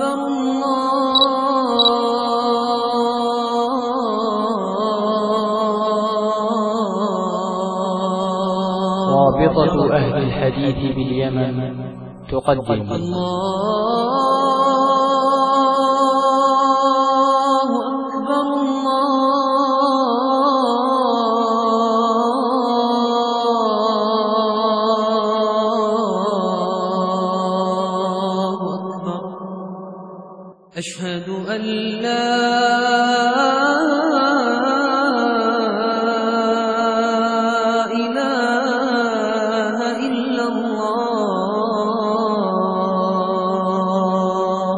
رابطة أهل الحديث باليمن تقدم أشهد أن لا إله إلا الله.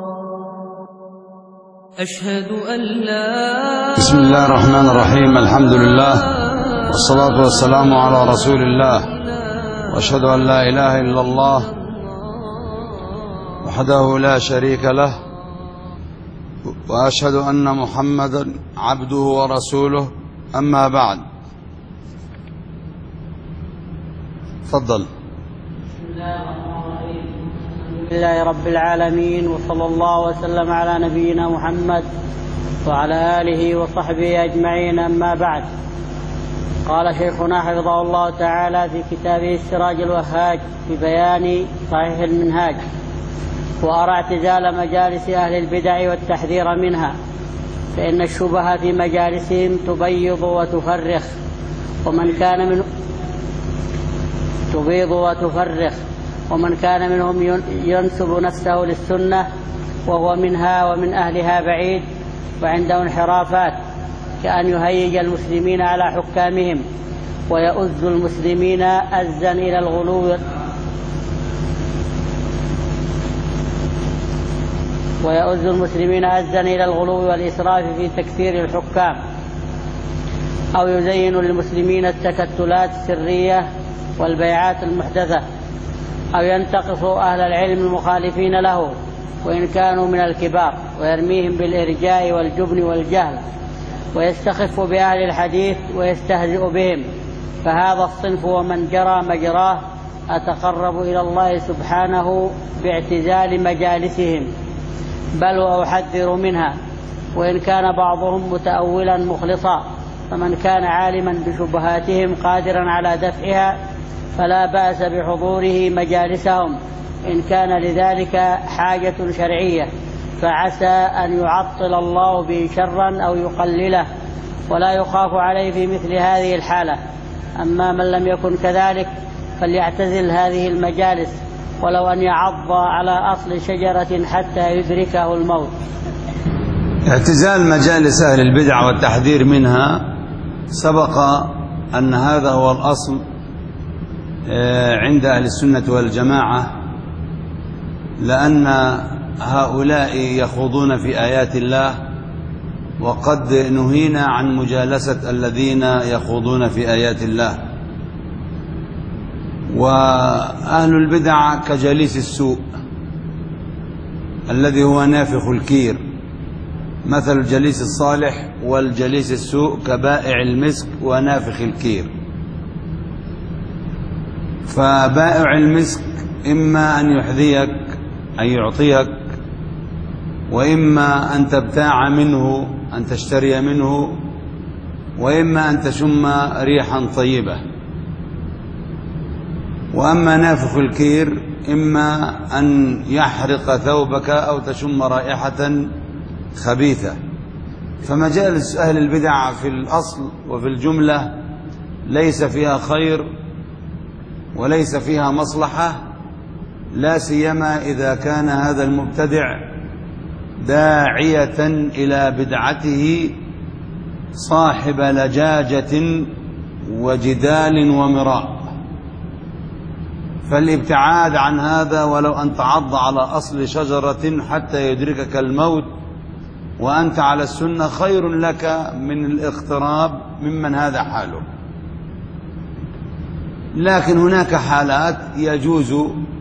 أشهد أن لا. بسم الله الرحمن الرحيم. الحمد لله والصلاة والسلام على رسول الله، وأشهد أن لا إله إلا الله وحده لا شريك له، وأشهد أن محمدا عبده ورسوله. أما بعد، تفضل. بسم الله رب العالمين، وصلى الله وسلم على نبينا محمد وعلى آله وصحبه أجمعين. أما بعد، قال شيخنا حفظه الله تعالى في كتابه السراج الوهاج في بيان صحيح المنهاج: وأرى اعتزال مجالس أهل البدع والتحذير منها، فإن الشبهة في مجالسهم تبيض وتفرخ، ومن كان منهم ينسب نفسه للسنة وهو منها ومن أهلها بعيد وعنده انحرافات، كأن يهيج المسلمين على حكامهم ويؤز المسلمين أزا إلى الغلو والإسراف في تكفير الحكام، أو يزين للمسلمين التكتلات السرية والبيعات المحدثة، أو ينتقص أهل العلم المخالفين له وإن كانوا من الكبار، ويرميهم بالإرجاء والجبن والجهل، ويستخف بأهل الحديث ويستهزئ بهم. فهذا الصنف ومن جرى مجراه أتقرب إلى الله سبحانه باعتزال مجالسهم، بل وأحذر منها، وإن كان بعضهم متأولا مخلصا. فمن كان عالما بشبهاتهم قادرا على دفعها فلا بأس بحضوره مجالسهم، إن كان لذلك حاجة شرعية، فعسى أن يعطل الله به شرا أو يقلله، ولا يخاف عليه في مثل هذه الحالة. أما من لم يكن كذلك فليعتزل هذه المجالس، ولو أن يعض على أصل شجرة حتى يدركه الموت. اعتزال مجالس أهل البدع والتحذير منها سبق أن هذا هو الأصل عند أهل السنة والجماعة، لأن هؤلاء يخوضون في آيات الله، وقد نهينا عن مجالسة الذين يخوضون في آيات الله. وأهل البدع كجليس السوء الذي هو نافخ الكير، مثل الجليس الصالح والجليس السوء كبائع المسك ونافخ الكير. فبائع المسك إما أن يحذيك أن يعطيك، وإما أن تبتاع منه أن تشتري منه، وإما أن تشم ريحا طيبة. وأما نافخ الكير إما أن يحرق ثوبك أو تشم رائحة خبيثة. فمجالس أهل البدع في الأصل وفي الجملة ليس فيها خير وليس فيها مصلحة، لا سيما إذا كان هذا المبتدع داعية إلى بدعته صاحب لجاجة وجدال ومراء. فالابتعاد عن هذا ولو أن تعض على أصل شجرة حتى يدركك الموت وأنت على السنة خير لك من الاقتراب ممن هذا حاله. لكن هناك حالات يجوز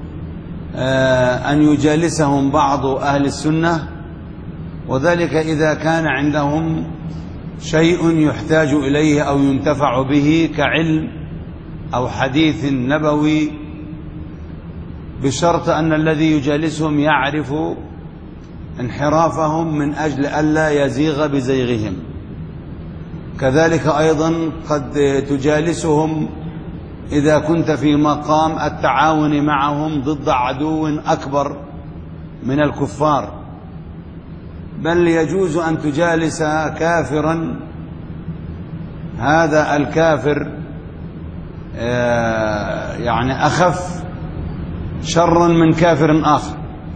أن يجالسهم بعض أهل السنة، وذلك إذا كان عندهم شيء يحتاج إليه أو ينتفع به كعلم أو حديث نبوي، بشرط أن الذي يجالسهم يعرف انحرافهم من أجل ألا يزيغ بزيغهم. كذلك أيضا قد تجالسهم إذا كنت في مقام التعاون معهم ضد عدو أكبر من الكفار، بل يجوز أن تجالس كافرا، هذا الكافر يعني أخف شرا من كافر آخر،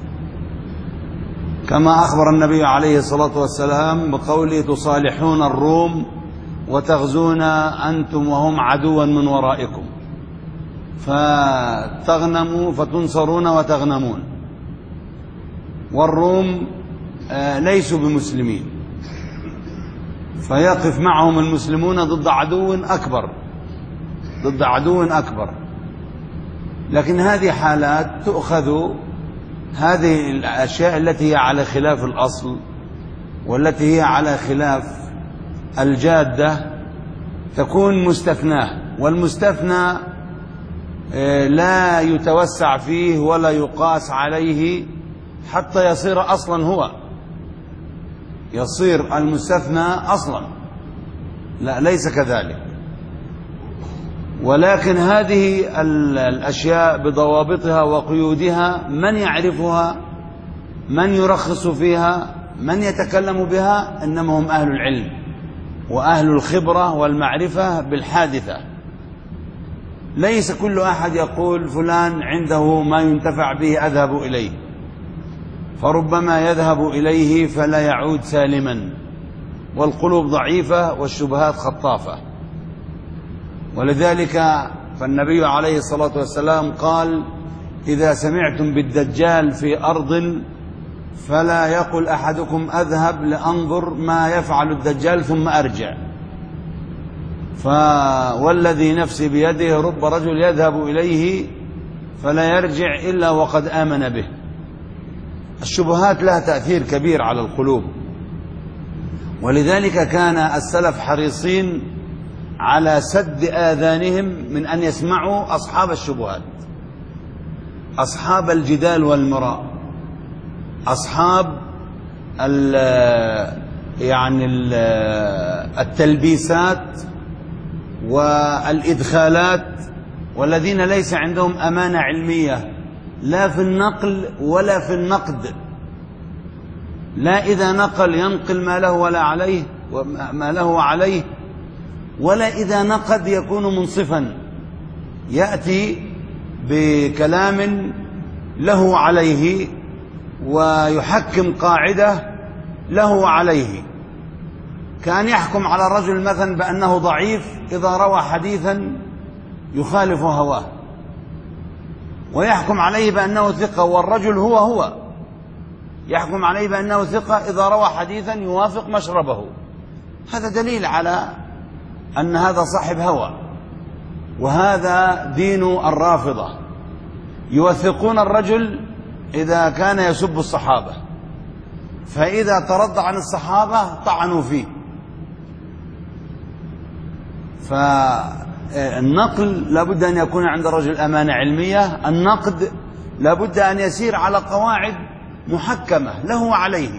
كما أخبر النبي عليه الصلاة والسلام بقوله: تصالحون الروم وتغزون أنتم وهم عدوا من ورائكم، فتغنموا فتنصرون وتغنمون. والروم ليسوا بمسلمين، فيقف معهم المسلمون ضد عدو أكبر. لكن هذه حالات تؤخذ، هذه الأشياء التي هي على خلاف الأصل والتي هي على خلاف الجادة تكون مستثناة، والمستثنى لا يتوسع فيه ولا يقاس عليه حتى يصير أصلا، هو يصير المستثنى أصلا. لا، ليس كذلك. ولكن هذه الأشياء بضوابطها وقيودها من يعرفها، من يرخص فيها، من يتكلم بها، إنما هم أهل العلم وأهل الخبرة والمعرفة بالحادثة. ليس كل أحد يقول فلان عنده ما ينتفع به أذهب إليه، فربما يذهب إليه فلا يعود سالما، والقلوب ضعيفة والشبهات خطافة. ولذلك فالنبي عليه الصلاة والسلام قال: إذا سمعتم بالدجال في أرض فلا يقل أحدكم أذهب لأنظر ما يفعل الدجال ثم أرجع، والذي نفسي بيده رب رجل يذهب إليه فلا يرجع إلا وقد آمن به. الشبهات لها تأثير كبير على القلوب، ولذلك كان السلف حريصين على سد آذانهم من أن يسمعوا أصحاب الشبهات، أصحاب الجدال والمراء، أصحاب التلبيسات والإدخالات، والذين ليس عندهم أمانة علمية لا في النقل ولا في النقد. لا إذا نقل ينقل ما له ولا عليه وما له عليه، ولا إذا نقد يكون منصفا، يأتي بكلام له عليه ويحكم قاعدة له عليه. كان يحكم على الرجل مثلا بأنه ضعيف إذا روى حديثا يخالف هواه، ويحكم عليه بأنه ثقة، والرجل هو يحكم عليه بأنه ثقة إذا روى حديثا يوافق مشربه. هذا دليل على أن هذا صاحب هوى، وهذا دين الرافضة. يوثقون الرجل إذا كان يسب الصحابة، فإذا ترضى عن الصحابة طعنوا فيه. فالنقل لابد أن يكون عند الرجل أمانة علمية، النقد لابد أن يسير على قواعد محكمة له عليه،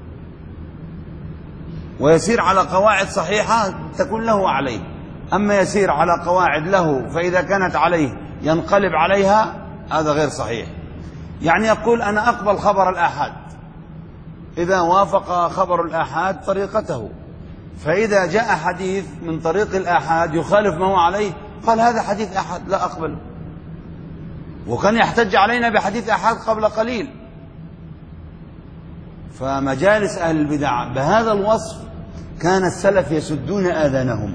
ويسير على قواعد صحيحة تكون له عليه. أما يسير على قواعد له فإذا كانت عليه ينقلب عليها، هذا غير صحيح. يعني يقول أنا أقبل خبر الآحاد إذا وافق خبر الآحاد طريقته، فإذا جاء حديث من طريق الآحاد يخالف ما هو عليه قال هذا حديث آحاد لا أقبل. وكان يحتج علينا بحديث آحاد قبل قليل. فمجالس أهل البدع بهذا الوصف كان السلف يسدون آذانهم،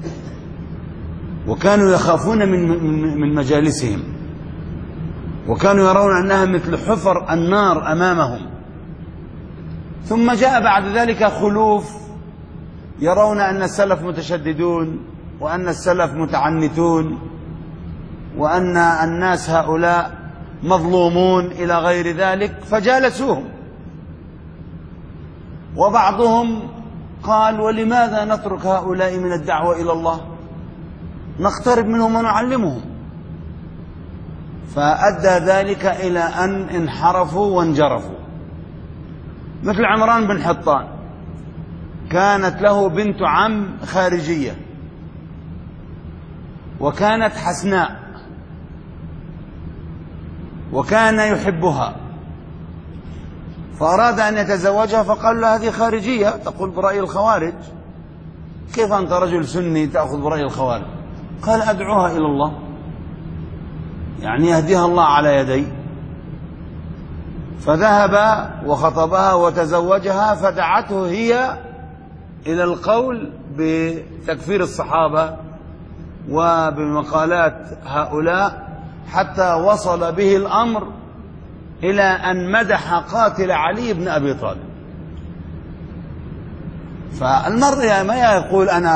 وكانوا يخافون من مجالسهم، وكانوا يرون أنها مثل حفر النار أمامهم. ثم جاء بعد ذلك خلوف، يرون أن السلف متشددون، وأن السلف متعنتون، وأن الناس هؤلاء مظلومون إلى غير ذلك، فجالسوهم. وبعضهم قال ولماذا نترك هؤلاء من الدعوة إلى الله، نقترب منهم ونعلمهم. فأدى ذلك إلى أن انحرفوا وانجرفوا. مثل عمران بن حطان، كانت له بنت عم خارجية وكانت حسناء وكان يحبها، فأراد أن يتزوجها فقال له هذه خارجية تقول برأي الخوارج، كيف أنت رجل سني تأخذ برأي الخوارج؟ قال أدعوها إلى الله، يعني يهديها الله على يدي. فذهب وخطبها وتزوجها، فدعته هي إلى القول بتكفير الصحابة وبمقالات هؤلاء، حتى وصل به الأمر إلى أن مدح قاتل علي بن أبي طالب. فالمرء ما يقول أنا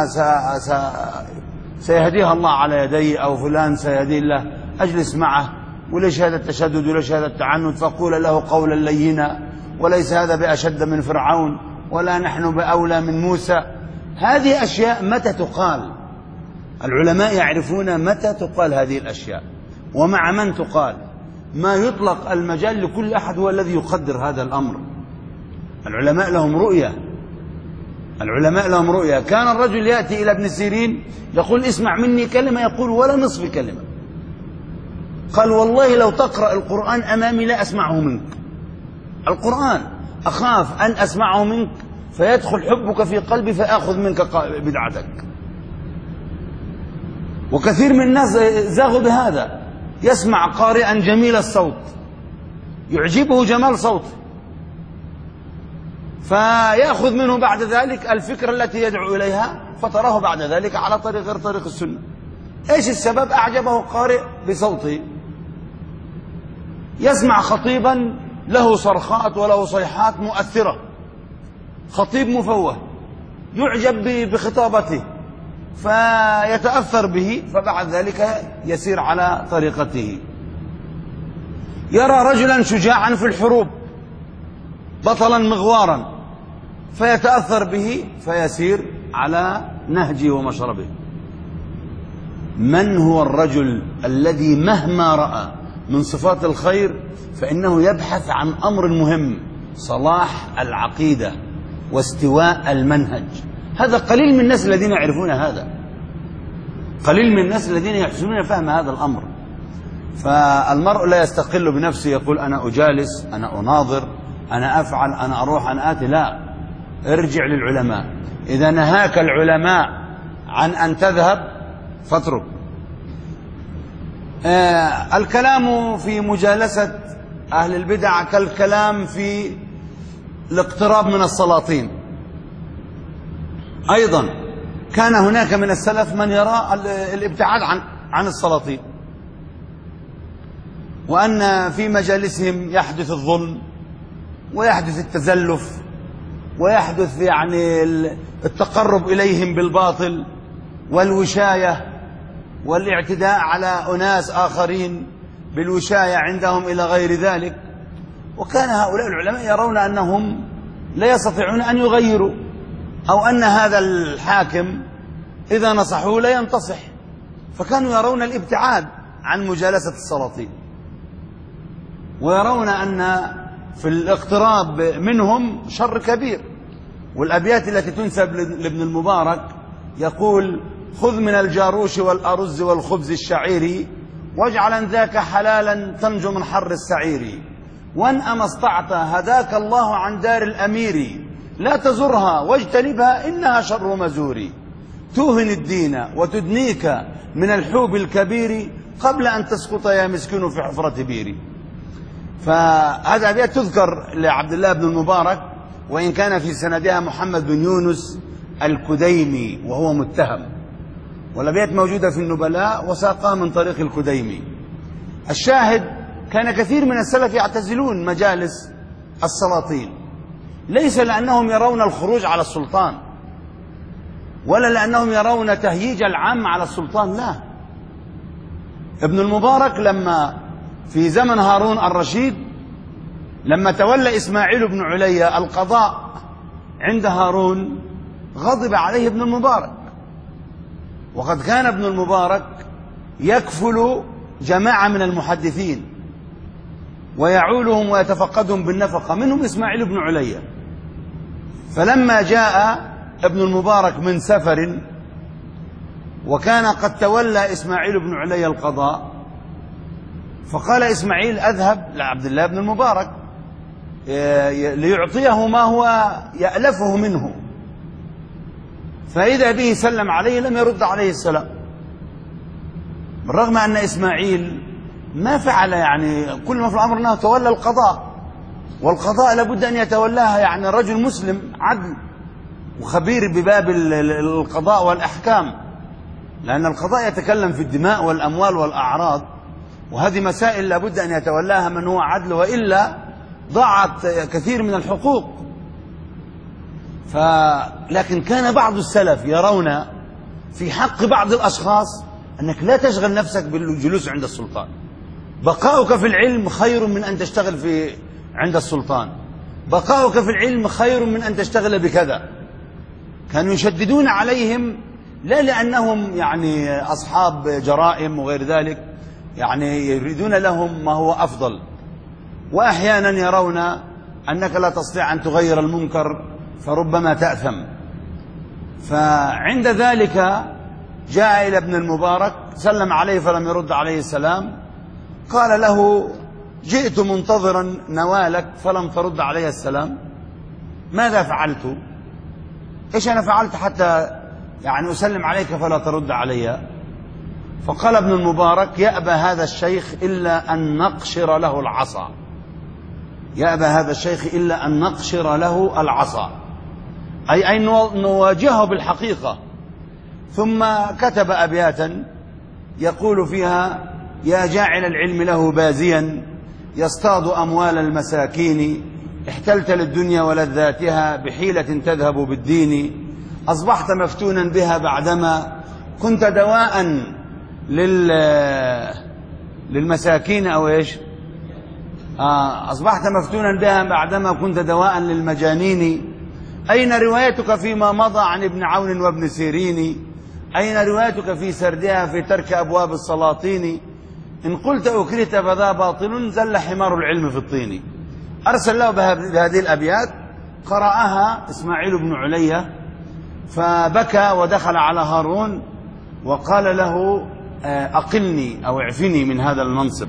سيهديها الله على يدي أو فلان سيهدي الله، أجلس معه وليش هذا التشدد وليش هذا التعنت، فقول له قولا لينا، وليس هذا بأشد من فرعون ولا نحن بأولى من موسى. هذه أشياء متى تقال؟ العلماء يعرفون متى تقال هذه الأشياء ومع من تقال. ما يطلق المجال لكل أحد هو الذي يقدر هذا الأمر. العلماء لهم رؤية، العلماء لهم رؤية. كان الرجل يأتي إلى ابن سيرين يقول اسمع مني كلمة، يقول ولا نصف كلمة. قال والله لو تقرأ القرآن أمامي لا أسمعه منك، القرآن أخاف أن أسمعه منك فيدخل حبك في قلبي فأخذ منك بدعتك. وكثير من الناس زاغوا بهذا، يسمع قارئا جميل الصوت يعجبه جمال صوته فيأخذ منه بعد ذلك الفكرة التي يدعو إليها، فتراه بعد ذلك على طريق غير طريق السنة. إيش السبب؟ أعجبه قارئ بصوته، يسمع خطيبا له صرخات وله صيحات مؤثرة، خطيب مفوه يعجب بخطابته فيتأثر به، فبعد ذلك يسير على طريقته. يرى رجلا شجاعا في الحروب بطلا مغوارا فيتأثر به فيسير على نهجه ومشربه. من هو الرجل الذي مهما رأى من صفات الخير فإنه يبحث عن أمر مهم، صلاح العقيدة واستواء المنهج؟ هذا قليل من الناس الذين يعرفون هذا، قليل من الناس الذين يحسنون فهم هذا الأمر. فالمرء لا يستقل بنفسه يقول أنا أجالس، أنا أناظر، أنا أفعل، أنا أروح، أنا آتي. لا، ارجع للعلماء. إذا نهاك العلماء عن أن تذهب فاترك. الكلام في مجالسة أهل البدع كالكلام في الاقتراب من السلاطين. أيضا كان هناك من السلف من يرى الابتعاد عن السلاطين، وأن في مجالسهم يحدث الظلم ويحدث التزلف ويحدث يعني التقرب إليهم بالباطل والوشاية والاعتداء على أناس آخرين بالوشاية عندهم إلى غير ذلك. وكان هؤلاء العلماء يرون أنهم لا يستطيعون أن يغيروا، أو أن هذا الحاكم إذا نصحوه لا ينتصح، فكانوا يرون الابتعاد عن مجالسة السلاطين، ويرون أن في الاقتراب منهم شر كبير. والأبيات التي تنسب لابن المبارك يقول خذ من الجاروش والأرز والخبز الشعيري واجعلا ذاك حلالا تنجو من حر السعير، وان أما استطعت هداك الله عن دار الأمير لا تزرها واجتنبها إنها شر مزور، توهن الدين وتدنيك من الحوب الكبير قبل أن تسقط يا مسكين في حفرة بيري. فهذا أبيات تذكر لعبد الله بن المبارك، وإن كان في سندها محمد بن يونس الكديمي وهو متهم، والأبيات موجودة في النبلاء وساقها من طريق الكديمي. الشاهد كان كثير من السلف يعتزلون مجالس السلاطين، ليس لأنهم يرون الخروج على السلطان ولا لأنهم يرون تهييج العام على السلطان، لا. ابن المبارك لما في زمن هارون الرشيد لما تولى إسماعيل بن عليا القضاء عند هارون غضب عليه ابن المبارك، وقد كان ابن المبارك يكفل جماعة من المحدثين ويعولهم ويتفقدهم بالنفقة، منهم إسماعيل بن عليا. فلما جاء ابن المبارك من سفر وكان قد تولى إسماعيل بن علي القضاء، فقال إسماعيل أذهب لعبد الله بن المبارك ليعطيه ما هو يألفه منه، فإذا به سلم عليه لم يرد عليه السلام، بالرغم أن إسماعيل ما فعل يعني كل ما في الأمر أنه تولى القضاء، والقضاء لابد أن يتولاها يعني رجل مسلم عدل وخبير بباب القضاء والأحكام، لأن القضاء يتكلم في الدماء والأموال والأعراض، وهذه مسائل لابد أن يتولاها من هو عدل، وإلا ضاعت كثير من الحقوق. لكن كان بعض السلف يرون في حق بعض الأشخاص أنك لا تشغل نفسك بالجلوس عند السلطان، بقاؤك في العلم خير من أن تشتغل عند السلطان، بقاؤك في العلم خير من أن تشتغل بكذا. كانوا يشددون عليهم لا لأنهم يعني أصحاب جرائم وغير ذلك، يعني يريدون لهم ما هو أفضل، وأحيانا يرون أنك لا تستطيع أن تغير المنكر فربما تأثم. فعند ذلك جاء إلى ابن المبارك سلم عليه فلم يرد عليه السلام، قال له جئت منتظرا نوالك فلم ترد علي السلام، ماذا فعلت؟ إيش أنا فعلت حتى يعني أسلم عليك فلا ترد علي؟ فقال ابن المبارك يأبى هذا الشيخ إلا أن نقشر له العصا، يأبى هذا الشيخ إلا أن نقشر له العصا، أي نواجهه بالحقيقة. ثم كتب أبياتا يقول فيها يا جاعل العلم له بازيا يصطاد أموال المساكين، احتلت للدنيا ولذاتها بحيلة تذهب بالدين، أصبحت مفتونا بها بعدما كنت دواء للمساكين أو إيش أصبحت مفتونا بها بعدما كنت دواء للمجانين. أين روايتك فيما مضى عن ابن عون وابن سيرين؟ أين روايتك في سردها في ترك أبواب السلاطين؟ إن قلت أكرهت فذا باطل زل حمار العلم في الطين. أرسل له بهذه الأبيات، قرأها إسماعيل بن علي فبكى ودخل على هارون وقال له أقلني أو اعفني من هذا المنصب.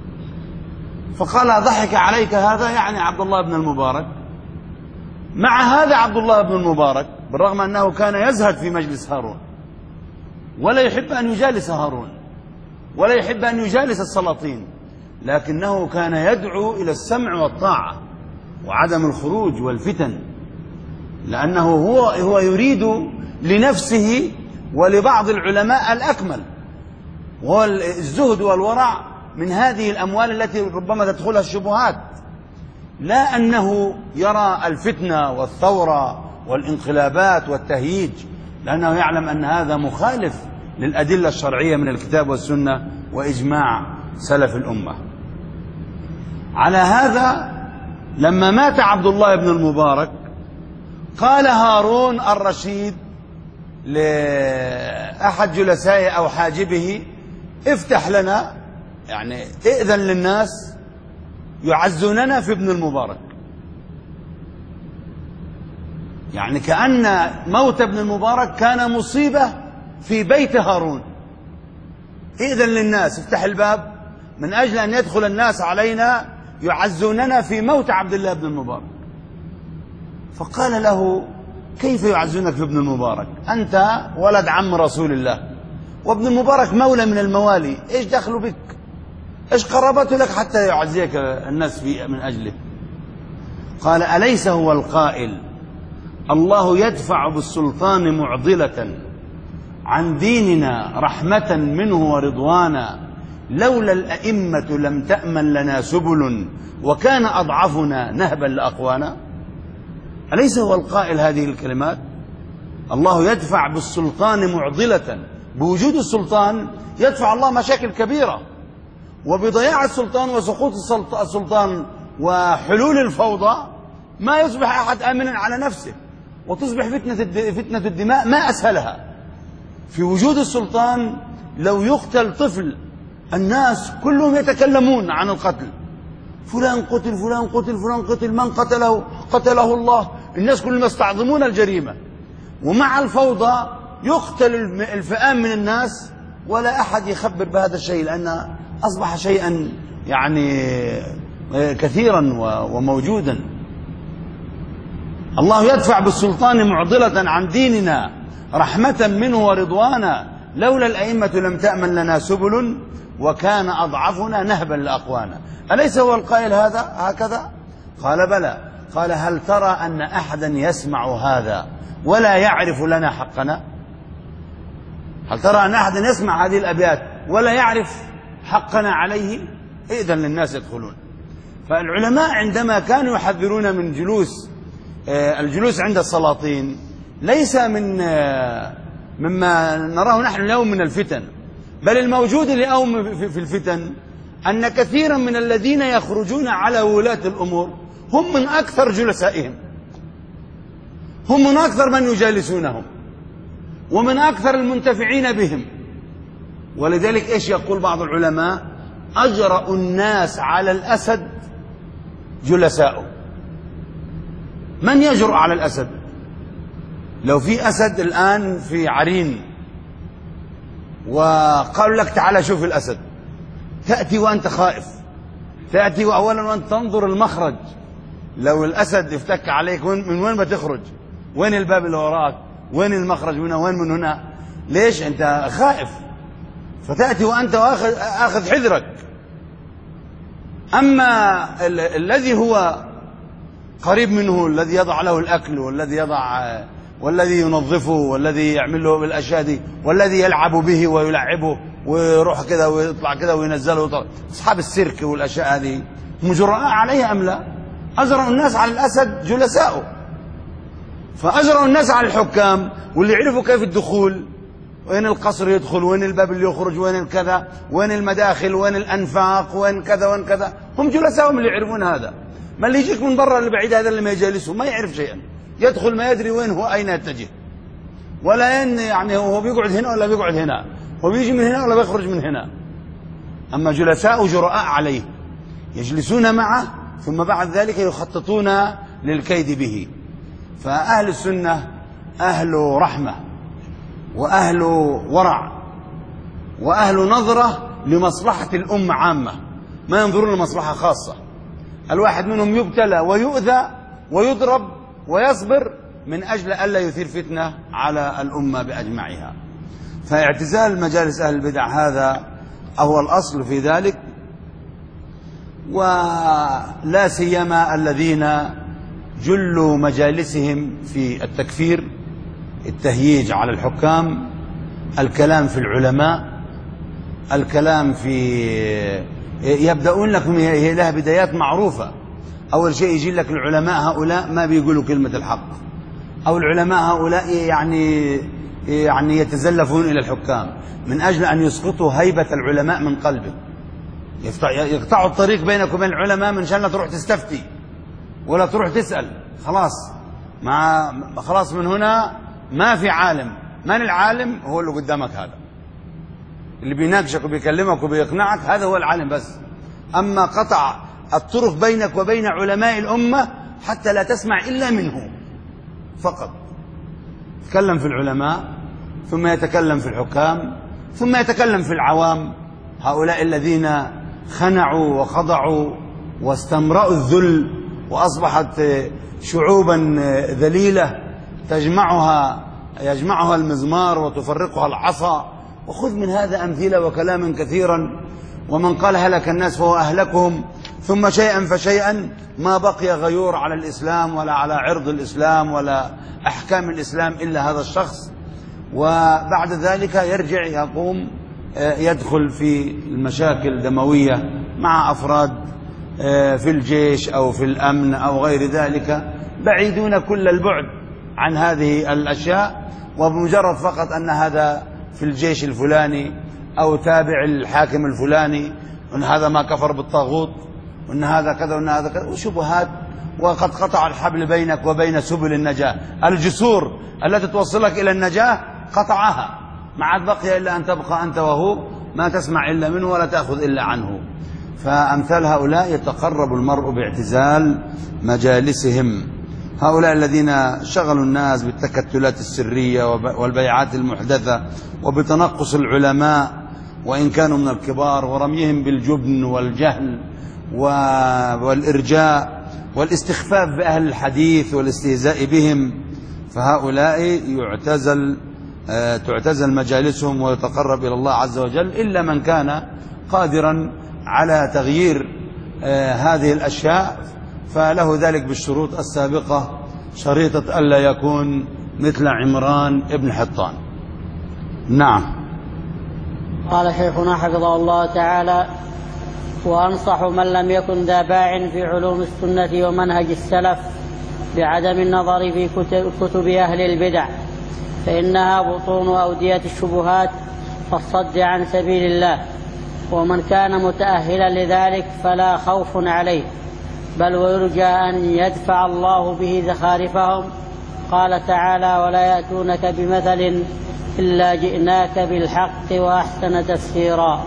فقال ضحك عليك هذا، يعني عبد الله بن المبارك. مع هذا عبد الله بن المبارك بالرغم أنه كان يزهد في مجلس هارون ولا يحب أن يجالس هارون ولا يحب أن يجالس السلاطين، لكنه كان يدعو إلى السمع والطاعة وعدم الخروج والفتن، لأنه هو يريد لنفسه ولبعض العلماء الأكمل، وهو الزهد والورع من هذه الأموال التي ربما تدخلها الشبهات، لا أنه يرى الفتنة والثورة والانقلابات والتهييج، لأنه يعلم أن هذا مخالف للأدلة الشرعية من الكتاب والسنة وإجماع سلف الأمة. على هذا لما مات عبد الله بن المبارك قال هارون الرشيد لأحد جلسائه أو حاجبه افتح لنا، يعني ائذن للناس يعزوننا في ابن المبارك، يعني كأن موت ابن المبارك كان مصيبة في بيت هارون. ائذن للناس، افتح الباب من أجل أن يدخل الناس علينا يعزوننا في موت عبد الله بن المبارك. فقال له كيف يعزونك في ابن المبارك؟ أنت ولد عم رسول الله، وابن المبارك مولى من الموالي، إيش دخلوا بك؟ إيش قرابته لك حتى يعزيك الناس من أجله؟ قال أليس هو القائل الله يدفع بالسلطان معضلة عن ديننا رحمة منه ورضوانا، لولا الأئمة لم تأمن لنا سبل وكان أضعفنا نهبا لأقوانا. أليس هو القائل هذه الكلمات؟ الله يدفع بالسلطان معضلة، بوجود السلطان يدفع الله مشاكل كبيرة، وبضياع السلطان وسقوط السلطان وحلول الفوضى ما يصبح أحد آمنا على نفسه، وتصبح فتنة الدماء ما أسهلها. في وجود السلطان لو يقتل طفل الناس كلهم يتكلمون عن القتل، فلان قتل فلان قتل فلان قتل، من قتله؟ قتله الله، الناس كلهم يستعظمون الجريمة، ومع الفوضى يقتل الفئام من الناس ولا أحد يخبر بهذا الشيء، لأن أصبح شيئا يعني كثيرا وموجودا. الله يدفع بالسلطان معضلة عن ديننا رحمة منه ورضوانا، لولا الأئمة لم تأمن لنا سبل وكان أضعفنا نهبا لأقوانا. أليس هو القائل هذا هكذا؟ قال بلى. قال هل ترى أن أحدا يسمع هذا ولا يعرف لنا حقنا؟ هل ترى أن أحدا يسمع هذه الأبيات ولا يعرف حقنا عليه؟ إذن للناس يدخلون. فالعلماء عندما كانوا يحذرون من الجلوس عند السلاطين ليس مما نراه نحن اليوم من الفتن، بل الموجود اليوم في الفتن أن كثيرا من الذين يخرجون على ولاة الأمور هم من أكثر جلسائهم، هم من أكثر من يجالسونهم، ومن أكثر المنتفعين بهم. ولذلك إيش يقول بعض العلماء؟ أجرأ الناس على الأسد جلساؤه. من يجرؤ على الأسد؟ لو في أسد الآن في عرين وقالوا لك تعال شوف الأسد، تأتي وأنت خائف، تأتي أولا وأنت تنظر المخرج. لو الأسد يفتك عليك من وين بتخرج؟ وين الباب اللي وراك؟ وين المخرج من وين من هنا؟ ليش؟ أنت خائف، فتأتي وأنت أخذ حذرك. أما الذي هو قريب منه، الذي يضع له الأكل والذي ينظفه والذي يعمل له بالأشياء دي والذي يلعب به ويلعبه ويروح كذا ويطلع كذا وينزله ويطلع، أصحاب السيرك والأشياء هذه هم جرآء عليها أم لا؟ أجرأ الناس على الأسد جلساؤه. فأجرأ الناس على الحكام واللي يعرفوا كيف الدخول، وين القصر يدخل، وين الباب اللي يخرج، وين الكذا، وين المداخل، وين الأنفاق، وين كذا وين كذا، هم جلساؤهم اللي يعرفون هذا. ما اللي يجيك من برا اللي بعيد هذا اللي ما يجالسه ما يعرف شيئا، يدخل ما يدري وين هو أين يتجه، ولا يعني هو بيقعد هنا ولا بيقعد هنا، هو بيجي من هنا ولا بيخرج من هنا. أما جلساء جرآء عليه يجلسون معه ثم بعد ذلك يخططون للكيد به. فأهل السنة أهل رحمة وأهل ورع وأهل نظرة لمصلحة الأمة عامة، ما ينظرون لمصلحة خاصة. الواحد منهم يبتلى ويؤذى ويضرب ويصبر من أجل ألا يثير فتنة على الأمة بأجمعها. فاعتزال مجالس أهل البدع هذا هو الأصل في ذلك، ولا سيما الذين جلوا مجالسهم في التكفير، التهييج على الحكام، الكلام في العلماء، الكلام في يبدأون لكم هي لها بدايات معروفة. أول شيء يجي لك العلماء هؤلاء ما بيقولوا كلمة الحق، أو العلماء هؤلاء يعني يتزلفون إلى الحكام من أجل أن يسقطوا هيبة العلماء من قلبك، يقطعوا الطريق بينك وبين العلماء من شان لا تروح تستفتي ولا تروح تسأل. خلاص من هنا ما في عالم. من العالم؟ هو اللي قدامك هذا، اللي بيناقشك وبيكلمك وبيقنعك، هذا هو العالم بس. أما قطع الطرق بينك وبين علماء الأمة حتى لا تسمع إلا منه فقط. يتكلم في العلماء ثم يتكلم في الحكام ثم يتكلم في العوام، هؤلاء الذين خنعوا وخضعوا واستمرأوا الذل وأصبحت شعوبا ذليلة يجمعها المزمار وتفرقها العصا. وخذ من هذا أمثلة وكلاما كثيرا. ومن قال هلك الناس فهو أهلكهم، ثم شيئا فشيئا ما بقي غيور على الإسلام ولا على عرض الإسلام ولا أحكام الإسلام إلا هذا الشخص. وبعد ذلك يرجع يقوم يدخل في المشاكل دموية مع أفراد في الجيش أو في الأمن أو غير ذلك، بعيدون كل البعد عن هذه الأشياء، وبمجرد فقط أن هذا في الجيش الفلاني أو تابع الحاكم الفلاني، وأن هذا ما كفر بالطاغوت، وأن هذا كذا وأن هذا كذا، وشبهات. وقد قطع الحبل بينك وبين سبل النجاة، الجسور التي توصلك إلى النجاة قطعها، ما عاد بقي إلا أن تبقى أنت وهو ما تسمع إلا منه ولا تأخذ إلا عنه. فأمثال هؤلاء يتقرب المرء باعتزال مجالسهم. هؤلاء الذين شغلوا الناس بالتكتلات السرية والبيعات المحدثة وبتنقص العلماء وإن كانوا من الكبار ورميهم بالجبن والجهل والإرجاء والاستخفاف بأهل الحديث والاستهزاء بهم، فهؤلاء تعتزل مجالسهم ويتقرب إلى الله عز وجل إلا من كان قادرا على تغيير هذه الأشياء، فله ذلك بالشروط السابقة، شريطة ألا يكون مثل عمران ابن حطان. نعم. قال شيخنا حفظه الله تعالى: وأنصح من لم يكن ذا باع في علوم السنة ومنهج السلف بعدم النظر في كتب أهل البدع، فإنها بطون أودية الشبهات والصد عن سبيل الله، ومن كان متأهلا لذلك فلا خوف عليه، بل ويرجى أن يدفع الله به زخارفهم. قال تعالى: ولا يأتونك بمثل إلا جئناك بالحق وأحسن تفسيرا.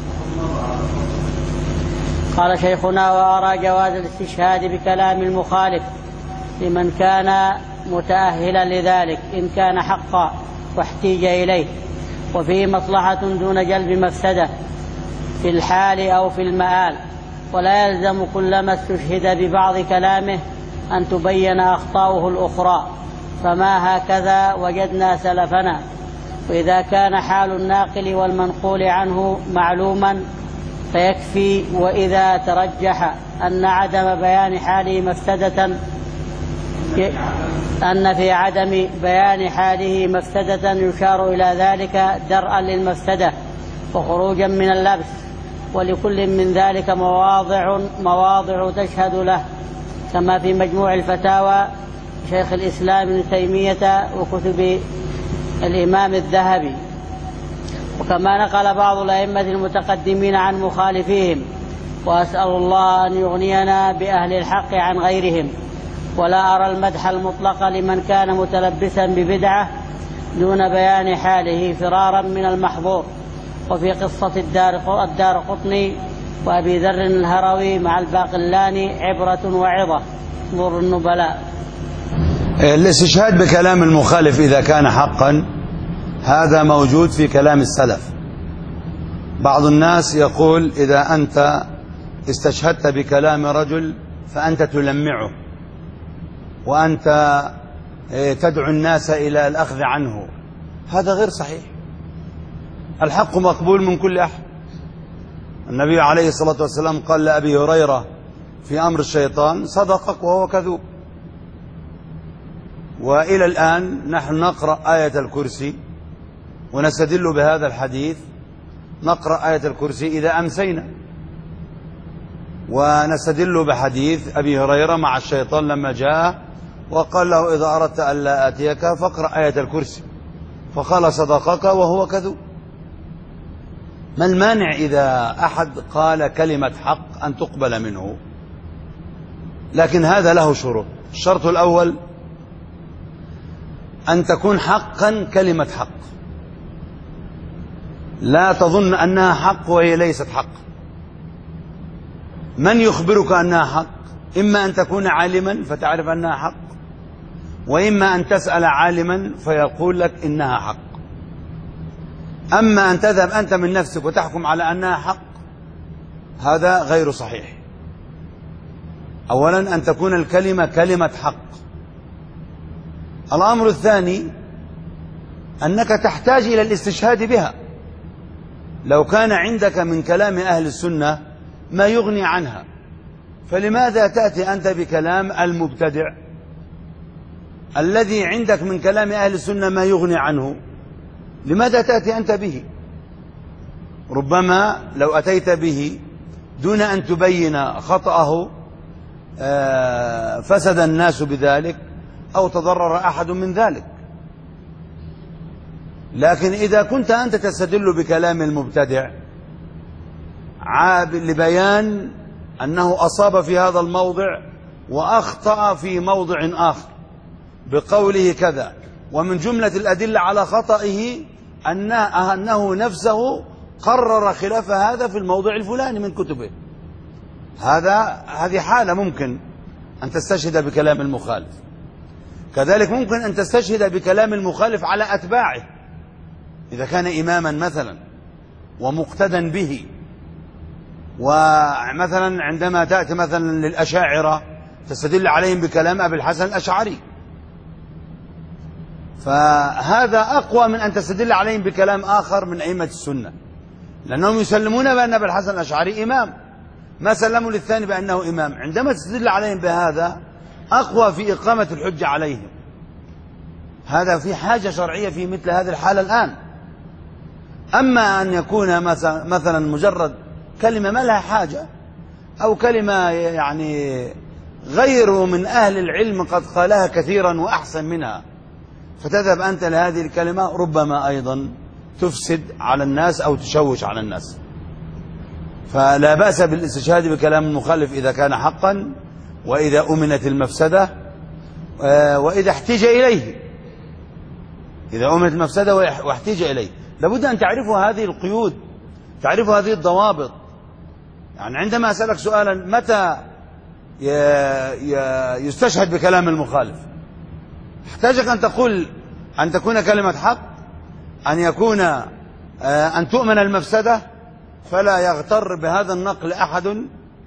قال شيخنا: وأرى جواز الاستشهاد بكلام المخالف لمن كان متأهلا لذلك إن كان حقا واحتيج إليه، وفيه مصلحة دون جلب مفسدة في الحال أو في المآل، ولا يلزم كلما استشهد ببعض كلامه أن تبين أخطاؤه الأخرى، فما هكذا وجدنا سلفنا. وإذا كان حال الناقل والمنقول عنه معلوما فيكفي، وإذا ترجح أن في عدم بيان حاله مفسدة يشار إلى ذلك درءا للمفسدة وخروجا من اللبس، ولكل من ذلك مواضع تشهد له، كما في مجموع الفتاوى شيخ الإسلام ابن تيمية وكتب الإمام الذهبي، وكما نقل بعض الأئمة المتقدمين عن مخالفيهم. وأسأل الله أن يغنينا بأهل الحق عن غيرهم. ولا أرى المدح المطلق لمن كان متلبسا ببدعة دون بيان حاله فرارا من المحظور. وفي قصة الدارقطني وأبي ذر الهروي مع الباقلاني عبرة وعظة، نور النبلاء. الاستشهاد بكلام المخالف إذا كان حقا هذا موجود في كلام السلف. بعض الناس يقول: إذا أنت استشهدت بكلام رجل فأنت تلمعه وأنت تدعو الناس إلى الأخذ عنه. هذا غير صحيح. الحق مقبول من كل أحد. النبي عليه الصلاة والسلام قال لأبي هريرة في أمر الشيطان: صدقك وهو كذوب. وإلى الآن نحن نقرأ آية الكرسي ونستدل بهذا الحديث، نقرأ آية الكرسي إذا أمسينا، ونستدل بحديث أبي هريرة مع الشيطان لما جاء وقال له: إذا أردت ألا آتيك فاقرأ آية الكرسي، فقال: صدقك وهو كذوب. ما المانع إذا أحد قال كلمة حق أن تقبل منه؟ لكن هذا له شروط. الشرط الأول أن تكون حقا كلمة حق، لا تظن أنها حق وهي ليست حق. من يخبرك أنها حق؟ إما أن تكون عالما فتعرف أنها حق، وإما أن تسأل عالما فيقول لك إنها حق. أما أن تذهب أنت من نفسك وتحكم على أنها حق، هذا غير صحيح. أولا أن تكون الكلمة كلمة حق. الأمر الثاني أنك تحتاج إلى الاستشهاد بها. لو كان عندك من كلام أهل السنة ما يغني عنها، فلماذا تأتي أنت بكلام المبتدع الذي عندك من كلام أهل السنة ما يغني عنه؟ لماذا تأتي أنت به؟ ربما لو أتيت به دون أن تبين خطأه فسد الناس بذلك أو تضرر أحد من ذلك. لكن إذا كنت أنت تستدل بكلام المبتدع لبيان أنه أصاب في هذا الموضع وأخطأ في موضع آخر بقوله كذا، ومن جملة الأدلة على خطئه أنه نفسه قرر خلاف هذا في الموضع الفلاني من كتبه، هذه حالة ممكن أن تستشهد بكلام المخالف. كذلك ممكن أن تستشهد بكلام المخالف على أتباعه إذا كان إماما مثلا ومقتدى به. ومثلا عندما تأتي مثلا للأشاعرة تستدل عليهم بكلام أبي الحسن الأشعري، فهذا أقوى من أن تستدل عليهم بكلام آخر من أئمة السنة، لأنهم يسلمون بأن أبي الحسن الأشعري إمام، ما سلموا للثاني بأنه إمام. عندما تستدل عليهم بهذا أقوى في إقامة الحجة عليهم. هذا في حاجة شرعية في مثل هذه الحالة الآن. أما أن يكون مثلا مجرد كلمة ما لها حاجة، أو كلمة يعني غير من أهل العلم قد قالها كثيرا وأحسن منها، فتذهب أنت لهذه الكلمة، ربما أيضا تفسد على الناس أو تشوش على الناس. فلا بأس بالاستشهاد بكلام المخالف إذا كان حقا، وإذا أمنت المفسدة، وإذا احتج إليه. إذا أمنت المفسدة واحتج إليه، لابد أن تعرفوا هذه القيود، تعرفوا هذه الضوابط. يعني عندما أسألك سؤالا متى يستشهد بكلام المخالف، احتاجك أن تقول أن تكون كلمة حق، أن تؤمن المفسدة فلا يغتر بهذا النقل أحد،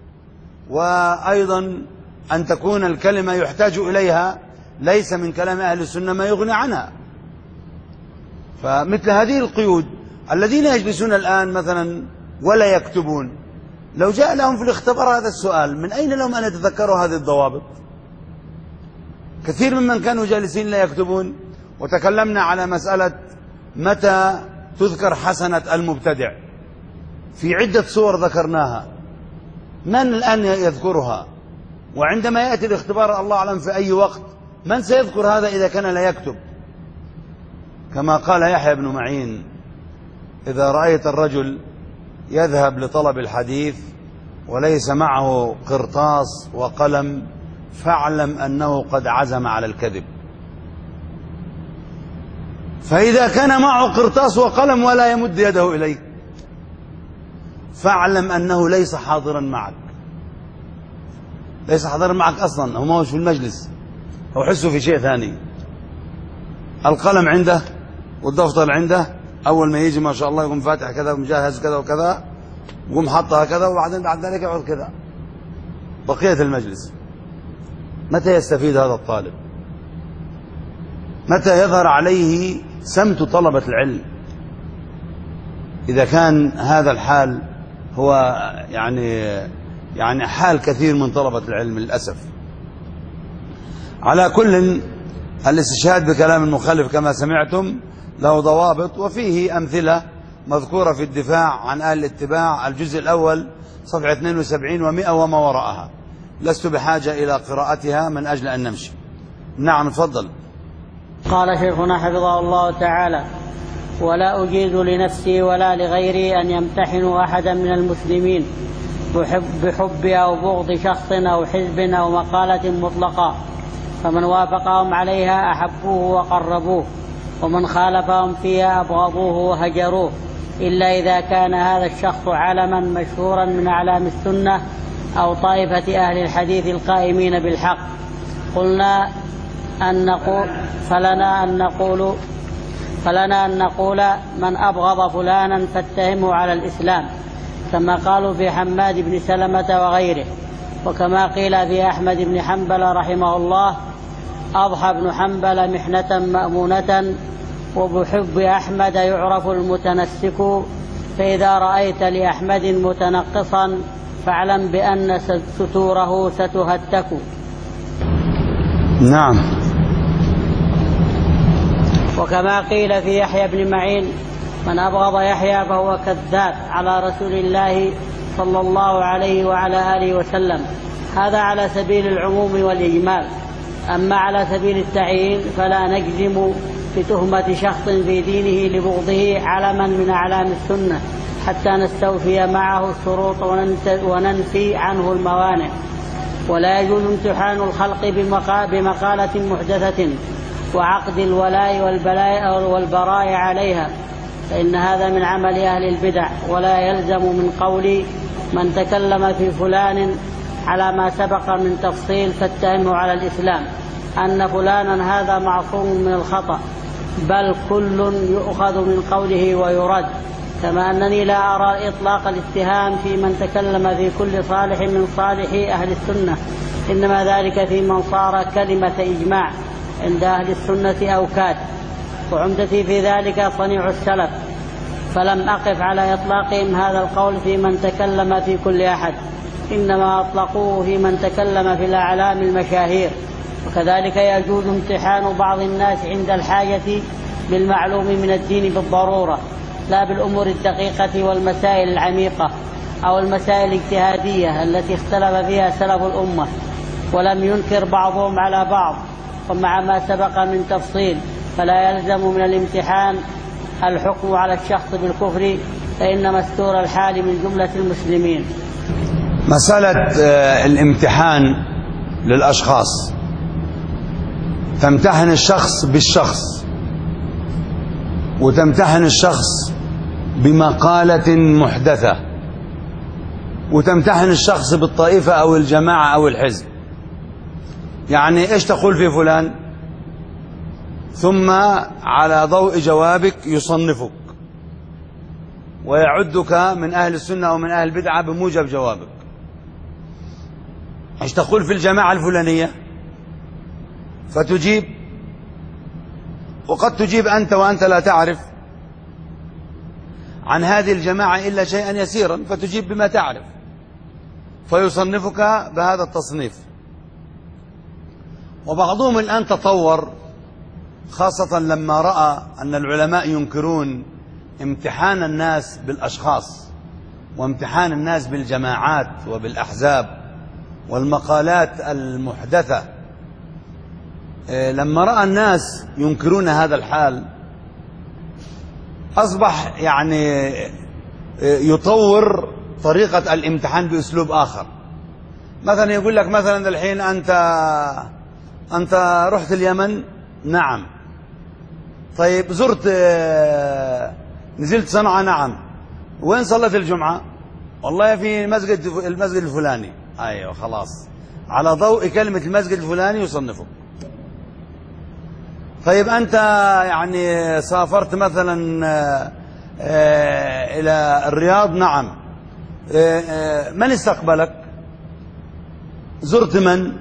وأيضا أن تكون الكلمة يحتاج إليها ليس من كلام أهل السنة ما يغني عنها. فمثل هذه القيود الذين يجلسون الآن مثلا ولا يكتبون، لو جاء لهم في الاختبار هذا السؤال من أين لهم أن يتذكروا هذه الضوابط؟ كثير ممن كانوا جالسين لا يكتبون. وتكلمنا على مسألة متى تذكر حسنة المبتدع في عدة صور ذكرناها، من الآن يذكرها؟ وعندما يأتي الاختبار الله أعلم في أي وقت، من سيذكر هذا إذا كان لا يكتب؟ كما قال يحيى بن معين: إذا رأيت الرجل يذهب لطلب الحديث وليس معه قرطاس وقلم فاعلم أنه قد عزم على الكذب. فإذا كان معه قرطاس وقلم ولا يمد يده إليك فاعلم أنه ليس حاضرا معك، ليس حاضرا معك أصلا، هو ما هوش في المجلس، هو حسه في شيء ثاني. القلم عنده والدفتر عنده، أول ما يجي ما شاء الله يقوم فاتح كذا ومجهز كذا وكذا، يقوم حطها كذا، وبعدين بعد ذلك يقعد كذا بقية المجلس. متى يستفيد هذا الطالب؟ متى يظهر عليه سمت طلبة العلم؟ إذا كان هذا الحال هو يعني حال كثير من طلبة العلم للأسف. على كل، الاستشهاد بكلام المخالف كما سمعتم له ضوابط، وفيه أمثلة مذكورة في الدفاع عن أهل الاتباع، الجزء الأول صفحة 72 و100 وما وراءها. لست بحاجة إلى قراءتها من أجل أن نمشي. نعم، تفضل. قال شيخنا حفظه الله تعالى: ولا أجيز لنفسي ولا لغيري أن يمتحنوا أحدا من المسلمين بحب أو بغض شخص أو حزب أو مقالة مطلقة، فمن وافقهم عليها أحبوه وقربوه، ومن خالفهم فيها أبغضوه وهجروه، إلا إذا كان هذا الشخص علما مشهورا من أعلام السنة أو طائفة أهل الحديث القائمين بالحق. قلنا فلنا أن نقول من أبغض فلانا فاتهمه على الإسلام، كما قالوا في حماد بن سلمة وغيره، وكما قيل في أحمد بن حنبل رحمه الله: أضحى ابن حنبل محنة مأمونة، وبحب أحمد يعرف المتنسك، فإذا رأيت لأحمد متنقصا فاعلم بأن ستوره ستهتك. نعم. وكما قيل في يحيى بن معين: من أبغض يحيى فهو كذاب على رسول الله صلى الله عليه وعلى آله وسلم. هذا على سبيل العموم والإجمال. أما على سبيل التعيين فلا نجزم بتهمة شخص في دينه لبغضه علما من أعلام السنة حتى نستوفي معه الشروط وننفي عنه الموانع. ولا يجوز امتحان الخلق بمقالة محدثة وعقد الولاء والبراء عليها، فإن هذا من عمل أهل البدع. ولا يلزم من قول من تكلم في فلان على ما سبق من تفصيل فاتهمه على الإسلام، أن فلانا هذا معصوم من الخطأ، بل كل يؤخذ من قوله ويرد، كما أنني لا أرى إطلاق الاتهام في من تكلم في كل صالح من صالح أهل السنة، إنما ذلك في من صار كلمة إجماع عند أهل السنة أوكاد، وعمدتي في ذلك صنيع السلف، فلم أقف على إطلاقهم هذا القول في من تكلم في كل أحد، إنما أطلقوه في من تكلم في الأعلام المشاهير. وكذلك يجوز امتحان بعض الناس عند الحاجة بالمعلوم من الدين بالضرورة، لا بالأمور الدقيقة والمسائل العميقة أو المسائل الاجتهادية التي اختلف فيها سلف الأمة ولم ينكر بعضهم على بعض. ومع ما سبق من تفصيل فلا يلزم من الامتحان الحكم على الشخص بالكفر، فإن مستور الحال من جملة المسلمين. مسألة الامتحان للأشخاص، تمتحن الشخص بالشخص، وتمتحن الشخص بمقالة محدثة، وتمتحن الشخص بالطائفة أو الجماعة أو الحزب. يعني إيش تقول في فلان؟ ثم على ضوء جوابك يصنفك ويعدك من أهل السنة أو من أهل البدعة بموجب جوابك. إيش تقول في الجماعة الفلانية؟ فتجيب، وقد تجيب أنت وأنت لا تعرف عن هذه الجماعة إلا شيئا يسيرا، فتجيب بما تعرف، فيصنفك بهذا التصنيف. وبعضهم الآن تطور، خاصة لما رأى أن العلماء ينكرون امتحان الناس بالأشخاص وامتحان الناس بالجماعات وبالأحزاب والمقالات المحدثة. لما رأى الناس ينكرون هذا الحال أصبح يعني يطور طريقة الامتحان بأسلوب آخر. مثلا يقول لك مثلا الحين أنت رحت اليمن؟ نعم. طيب زرت نزلت صنعاء؟ نعم. وين صلت الجمعة؟ والله في المسجد الفلاني. أيوة خلاص، على ضوء كلمة المسجد الفلاني يصنفه. طيب أنت يعني سافرت مثلا إلى الرياض؟ نعم. من استقبلك؟ زرت من؟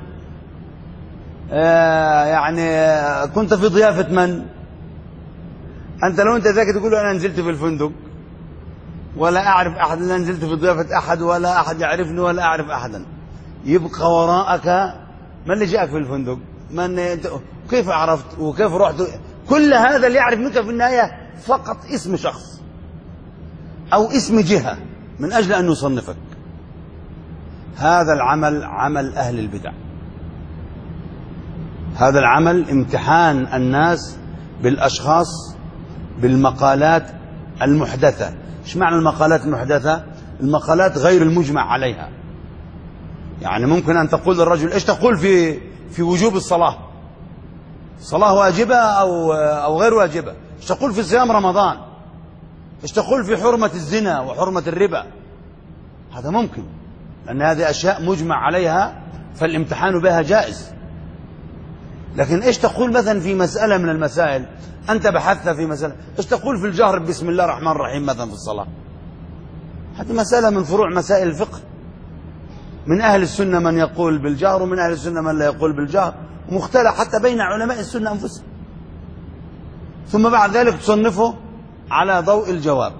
يعني كنت في ضيافة من؟ أنت لو أنت ذاك تقول أنا نزلت في الفندق ولا أعرف أحد، لا نزلت في ضيافة أحد ولا أحد يعرفني ولا أعرف أحدا، يبقى وراءك من اللي جاءك في الفندق؟ كيف عرفت وكيف رحت؟ كل هذا اللي يعرف منك في النهاية فقط اسم شخص أو اسم جهة من أجل أن يصنفك. هذا العمل عمل أهل البدع، هذا العمل امتحان الناس بالأشخاص بالمقالات المحدثة. ايش معنى المقالات المحدثة؟ المقالات غير المجمع عليها. يعني ممكن أن تقول للرجل ايش تقول في وجوب الصلاة؟ صلاة واجبة أو غير واجبة؟ ايش تقول في صيام رمضان؟ ايش تقول في حرمة الزنا وحرمة الربا؟ هذا ممكن، لأن هذه أشياء مجمع عليها فالامتحان بها جائز. لكن ايش تقول مثلا في مسألة من المسائل أنت بحثت في مسألة، ايش تقول في الجهر بسم الله الرحمن الرحيم مثلا في الصلاة؟ هذه مسألة من فروع مسائل الفقه. من أهل السنة من يقول بالجهر ومن أهل السنة من لا يقول بالجهر، ومختلف حتى بين علماء السنة أنفسهم. ثم بعد ذلك تصنفه على ضوء الجواب.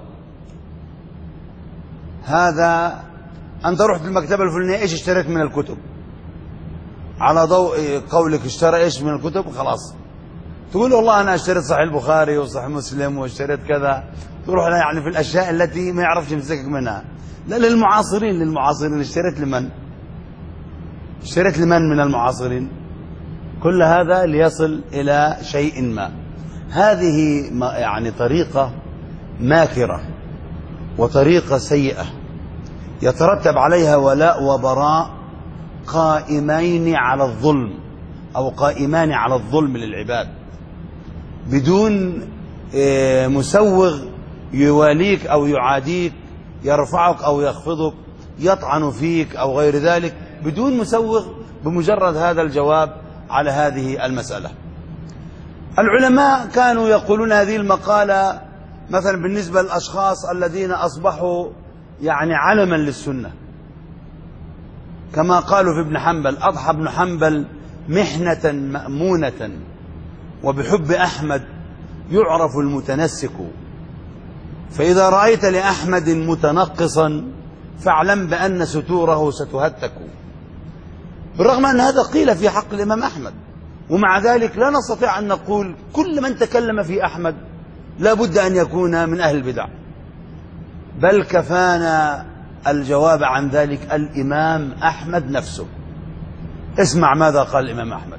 هذا أنت رحت المكتبة الفلانية، إيش اشتريت من الكتب؟ على ضوء قولك اشترى إيش من الكتب خلاص تقول والله أنا اشتريت صحيح البخاري وصحيح مسلم واشتريت كذا، تروح يعني في الأشياء التي ما يعرفش يمسكك منها. لا، للمعاصرين اشتريت لمن؟ اشتريت لمن من المعاصرين؟ كل هذا ليصل إلى شيء ما. هذه يعني طريقة ماكرة وطريقة سيئة يترتب عليها ولاء وبراء قائمين على الظلم أو قائمان على الظلم للعباد، بدون مسوغ يواليك أو يعاديك، يرفعك أو يخفضك، يطعن فيك أو غير ذلك، بدون مسوغ. بمجرد هذا الجواب على هذه المسألة. العلماء كانوا يقولون هذه المقالة مثلا بالنسبة للأشخاص الذين أصبحوا يعني علما للسنة، كما قالوا في ابن حنبل: أضحى ابن حنبل محنة مأمونة، وبحب أحمد يعرف المتنسك، فإذا رأيت لأحمد متنقصا فاعلم بأن ستوره ستهتك. بالرغم أن هذا قيل في حق الإمام أحمد، ومع ذلك لا نستطيع أن نقول كل من تكلم في أحمد لا بد أن يكون من أهل البدع، بل كفانا الجواب عن ذلك الإمام أحمد نفسه. اسمع ماذا قال الإمام أحمد: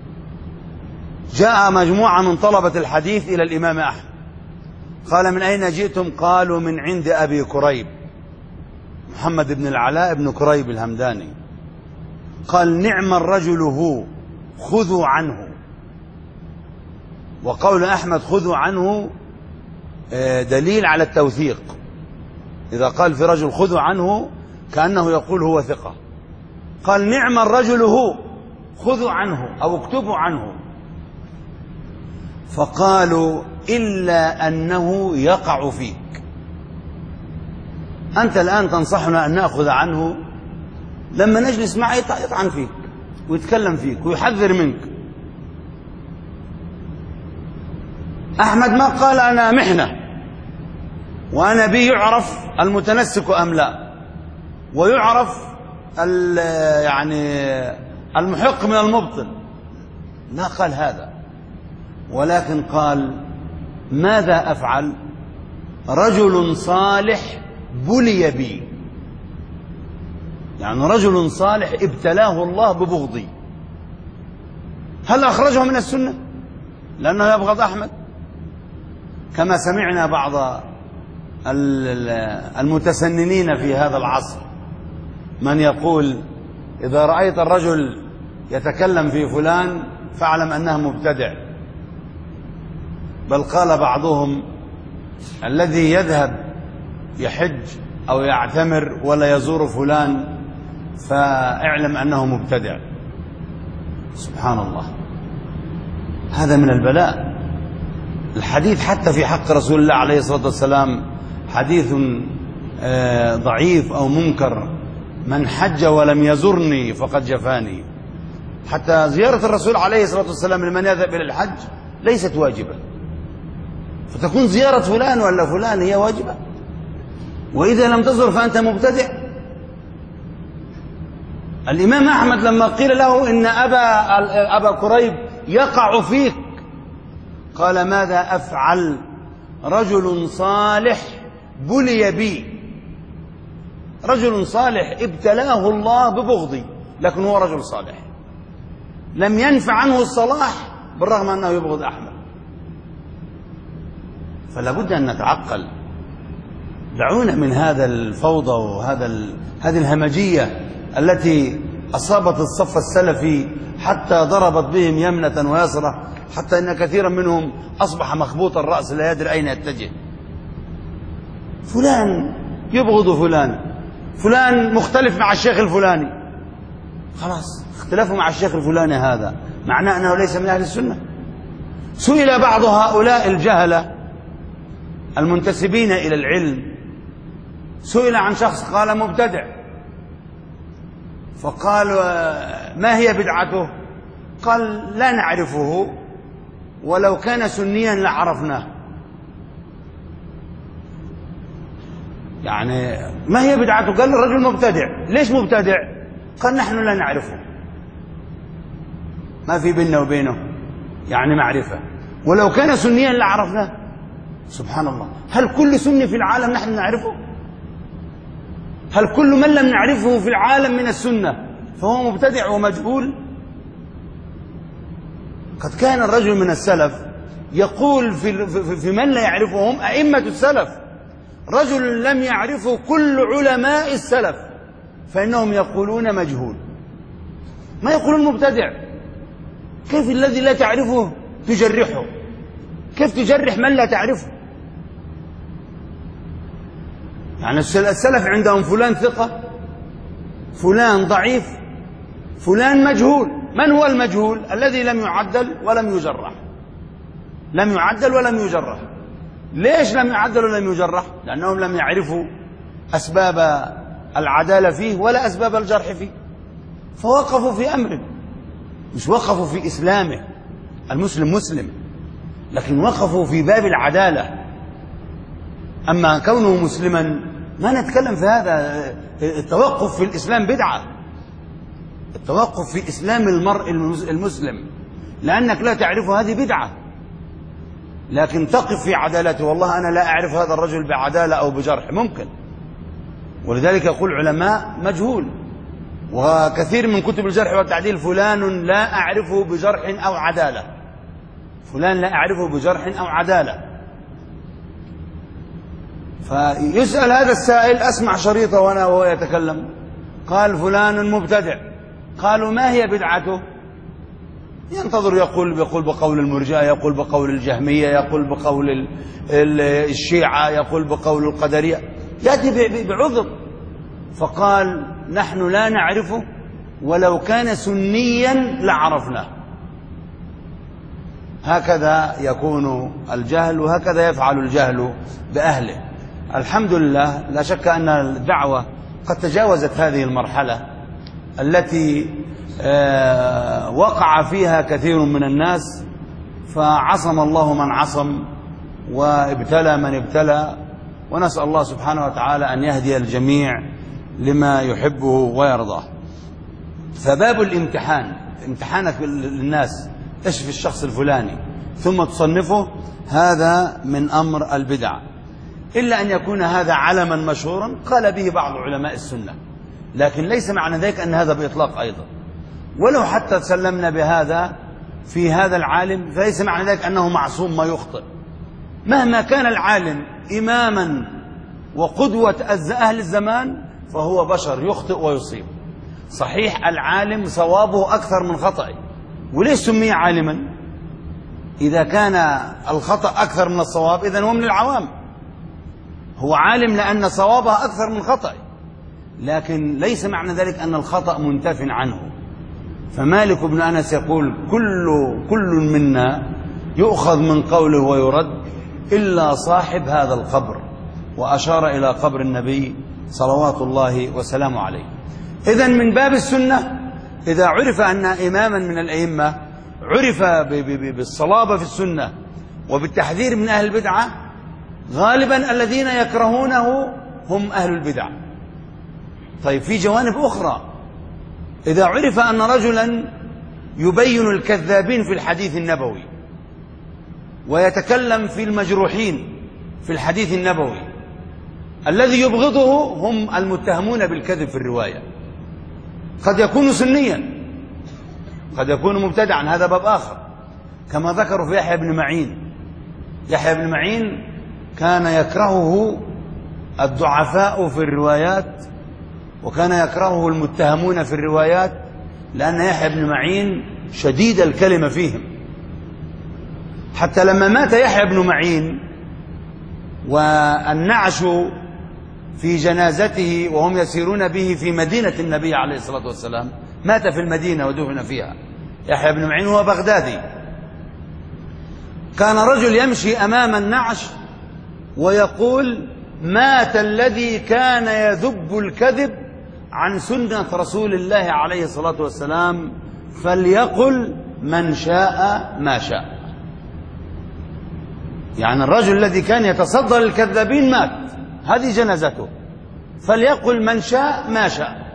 جاء مجموعة من طلبة الحديث إلى الإمام أحمد، قال: من أين جئتم؟ قالوا: من عند أبي كريب، محمد بن العلاء بن كريب الهمداني. قال: نعم الرجل هو، خذوا عنه. وقول أحمد خذوا عنه دليل على التوثيق، إذا قال في رجل خذوا عنه كأنه يقول هو ثقة. قال: نعم الرجل هو، خذوا عنه أو اكتبوا عنه. فقالوا: إلا أنه يقع فيك. أنت الآن تنصحنا أن نأخذ عنه، لما نجلس معه يطعن فيك ويتكلم فيك ويحذر منك. أحمد ما قال أنا محنة وأنا بي يعرف المتنسك أم لا، ويعرف يعني المحق من المبطل، لا قال هذا، ولكن قال: ماذا أفعل؟ رجل صالح بلي بي، يعني رجل صالح ابتلاه الله ببغضي. هل أخرجه من السنة لأنه يبغض أحمد؟ كما سمعنا بعض المتسننين في هذا العصر من يقول: إذا رأيت الرجل يتكلم في فلان فاعلم أنه مبتدع. بل قال بعضهم: الذي يذهب يحج أو يعتمر ولا يزور فلان فاعلم أنه مبتدع. سبحان الله، هذا من البلاء. الحديث حتى في حق رسول الله عليه الصلاة والسلام حديث ضعيف أو منكر: من حج ولم يزرني فقد جفاني. حتى زيارة الرسول عليه الصلاة والسلام لمن يذهب إلى الحج ليست واجبة، فتكون زيارة فلان ولا فلان هي واجبة، وإذا لم تزر فأنت مبتدع. الإمام أحمد لما قيل له إن أبا كريب يقع فيك، قال: ماذا أفعل؟ رجل صالح بلي بي، رجل صالح ابتلاه الله ببغضي، لكن هو رجل صالح لم ينفع عنه الصلاح بالرغم أنه يبغض أحمد. فلا بد أن نتعقل. دعونا من هذا الفوضى هذه الهمجية التي أصابت الصف السلفي حتى ضربت بهم يمنة ويسرة، حتى إن كثيرا منهم أصبح مخبوط الرأس لا يدري أين يتجه. فلان يبغض فلان مختلف مع الشيخ الفلاني، خلاص اختلافه مع الشيخ الفلاني هذا معناه أنه ليس من أهل السنة. سئل بعض هؤلاء الجهلة المنتسبين إلى العلم، سئل عن شخص قال مبتدع، فقال: ما هي بدعته؟ قال: لا نعرفه، ولو كان سنيا لعرفناه. يعني ما هي بدعته؟ قال الرجل مبتدع. ليش مبتدع؟ قال: نحن لا نعرفه، ما في بيننا وبينه يعني معرفة، ولو كان سنيا لعرفناه. سبحان الله، هل كل سني في العالم نحن نعرفه؟ هل كل من لم نعرفه في العالم من السنة فهو مبتدع ومجهول؟ قد كان الرجل من السلف يقول في من لا يعرفهم أئمة السلف: رجل لم يعرفه كل علماء السلف فإنهم يقولون مجهول، ما يقولون مبتدع. كيف الذي لا تعرفه تجرحه؟ كيف تجرح من لا تعرفه؟ يعني السلف عندهم فلان ثقة، فلان ضعيف، فلان مجهول. من هو المجهول؟ الذي لم يعدل ولم يجرح. لم يعدل ولم يجرح. ليش لم يعدل ولم يجرح؟ لأنهم لم يعرفوا أسباب العدالة فيه ولا أسباب الجرح فيه، فوقفوا في أمره، مش وقفوا في إسلامه. المسلم مسلم، لكن وقفوا في باب العدالة. أما كونه مسلما ما نتكلم في هذا. التوقف في الإسلام بدعة، التوقف في إسلام المرء المسلم لأنك لا تعرفه هذه بدعة، لكن تقف في عدالته. والله أنا لا أعرف هذا الرجل بعدالة أو بجرح، ممكن. ولذلك يقول علماء مجهول. وكثير من كتب الجرح والتعديل فلان لا أعرفه بجرح أو عدالة، فلان لا أعرفه بجرح أو عدالة. فيسأل هذا السائل، أسمع شريطة وأنا وهو يتكلم، قال فلان مبتدع. قالوا ما هي بدعته؟ ينتظر، يقول بقول المرجئة، يقول بقول الجهمية، يقول بقول الشيعة، يقول بقول القدرية، يأتي بعذر. فقال نحن لا نعرفه، ولو كان سنيا لعرفناه. هكذا يكون الجهل، وهكذا يفعل الجهل بأهله. الحمد لله، لا شك أن الدعوة قد تجاوزت هذه المرحلة التي وقع فيها كثير من الناس، فعصم الله من عصم وابتلى من ابتلى، ونسأل الله سبحانه وتعالى أن يهدي الجميع لما يحبه ويرضاه. فباب الامتحان، امتحانك للناس، ايش في الشخص الفلاني ثم تصنفه، هذا من أمر البدع، إلا أن يكون هذا علما مشهورا قال به بعض علماء السنة، لكن ليس معنى ذلك أن هذا بإطلاق أيضا. ولو حتى تسلمنا بهذا في هذا العالم، فليس معنى ذلك أنه معصوم ما يخطئ. مهما كان العالم إماما وقدوة أهل الزمان، فهو بشر يخطئ ويصيب. صحيح العالم صوابه أكثر من خطأه، وليش سمي عالما؟ إذا كان الخطأ أكثر من الصواب إذن هو من العوام. هو عالم لأن صوابه أكثر من خطأه، لكن ليس معنى ذلك أن الخطأ منتف عنه. فمالك بن أنس يقول كل منا يؤخذ من قوله ويرد إلا صاحب هذا القبر، وأشار إلى قبر النبي صلوات الله وسلامه عليه. إذن من باب السنة، إذا عرف أن إماما من الأئمة عرف بالصلابة في السنة وبالتحذير من أهل البدعة، غالبا الذين يكرهونه هم أهل البدع. طيب في جوانب أخرى، إذا عرف أن رجلا يبين الكذابين في الحديث النبوي ويتكلم في المجروحين في الحديث النبوي، الذي يبغضه هم المتهمون بالكذب في الرواية. قد يكون سنيا، قد يكون مبتدعا، هذا باب آخر، كما ذكروا في يحيى بن معين. يحيى بن معين كان يكرهه الضعفاء في الروايات، وكان يكرهه المتهمون في الروايات، لأن يحيى بن معين شديد الكلمة فيهم. حتى لما مات يحيى بن معين والنعش في جنازته وهم يسيرون به في مدينة النبي عليه الصلاة والسلام، مات في المدينة ودفن فيها. يحيى بن معين هو بغدادي. كان رجل يمشي أمام النعش ويقول مات الذي كان يذب الكذب عن سنة رسول الله عليه الصلاة والسلام، فليقل من شاء ما شاء. يعني الرجل الذي كان يتصدى للكذابين مات، هذه جنازته، فليقل من شاء ما شاء.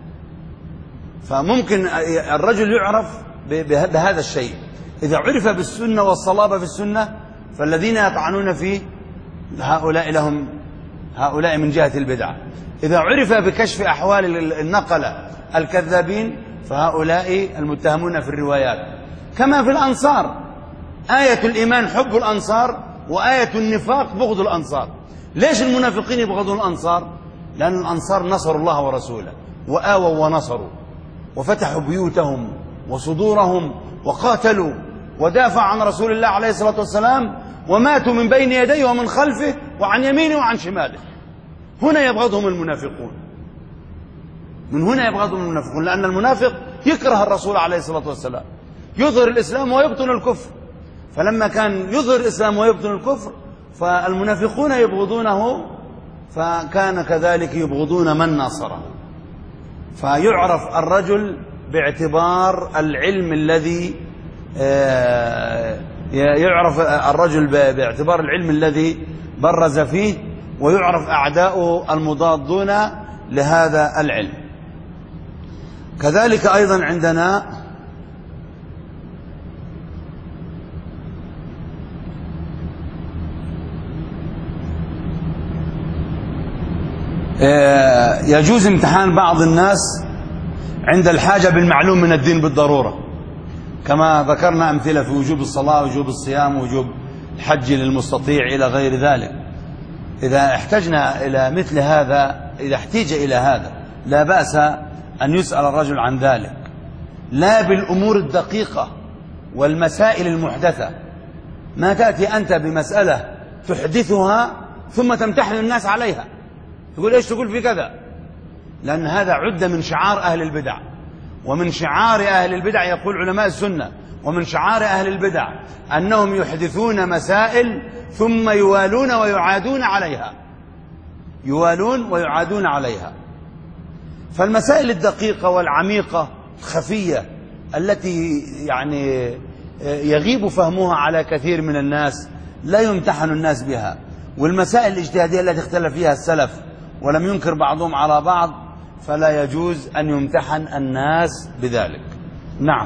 فممكن الرجل يعرف بهذا الشيء. إذا عرف بالسنة والصلابة في السنة، فالذين يطعنون فيه هؤلاء من جهة البدعة. إذا عرف بكشف أحوال النقلة الكذابين، فهؤلاء المتهمون في الروايات. كما في الأنصار، آية الإيمان حب الأنصار، وآية النفاق بغض الأنصار. ليش المنافقين يبغضون الأنصار؟ لأن الأنصار نصروا الله ورسوله، وآووا ونصروا، وفتحوا بيوتهم وصدورهم، وقاتلوا ودافعوا عن رسول الله عليه الصلاة والسلام، وماتوا من بين يديه ومن خلفه وعن يمينه وعن شماله. هنا يبغضهم المنافقون، من هنا يبغضهم المنافقون، لأن المنافق يكره الرسول عليه الصلاة والسلام، يظهر الإسلام ويبطن الكفر. فلما كان يظهر الإسلام ويبطن الكفر فالمنافقون يبغضونه، فكان كذلك يبغضون من ناصره. فيعرف الرجل باعتبار العلم الذي يعرف الرجل باعتبار العلم الذي برز فيه، ويعرف أعداؤه المضادون لهذا العلم. كذلك أيضا عندنا يجوز امتحان بعض الناس عند الحاجة بالمعلوم من الدين بالضرورة، كما ذكرنا أمثلة في وجوب الصلاة وجوب الصيام وجوب الحج للمستطيع إلى غير ذلك. إذا احتجنا إلى مثل هذا، إذا احتيج إلى هذا، لا بأس أن يسأل الرجل عن ذلك، لا بالأمور الدقيقة والمسائل المحدثة. ما تأتي أنت بمسألة تحدثها ثم تمتحن الناس عليها، تقول إيش تقول في كذا، لأن هذا عد من شعار أهل البدع، ومن شعار أهل البدع يقول علماء السنة، ومن شعار أهل البدع أنهم يحدثون مسائل ثم يوالون ويعادون عليها، يوالون ويعادون عليها. فالمسائل الدقيقة والعميقة الخفية التي يعني يغيب فهمها على كثير من الناس لا يمتحن الناس بها، والمسائل الاجتهادية التي اختلف فيها السلف ولم ينكر بعضهم على بعض فلا يجوز أن يمتحن الناس بذلك. نعم.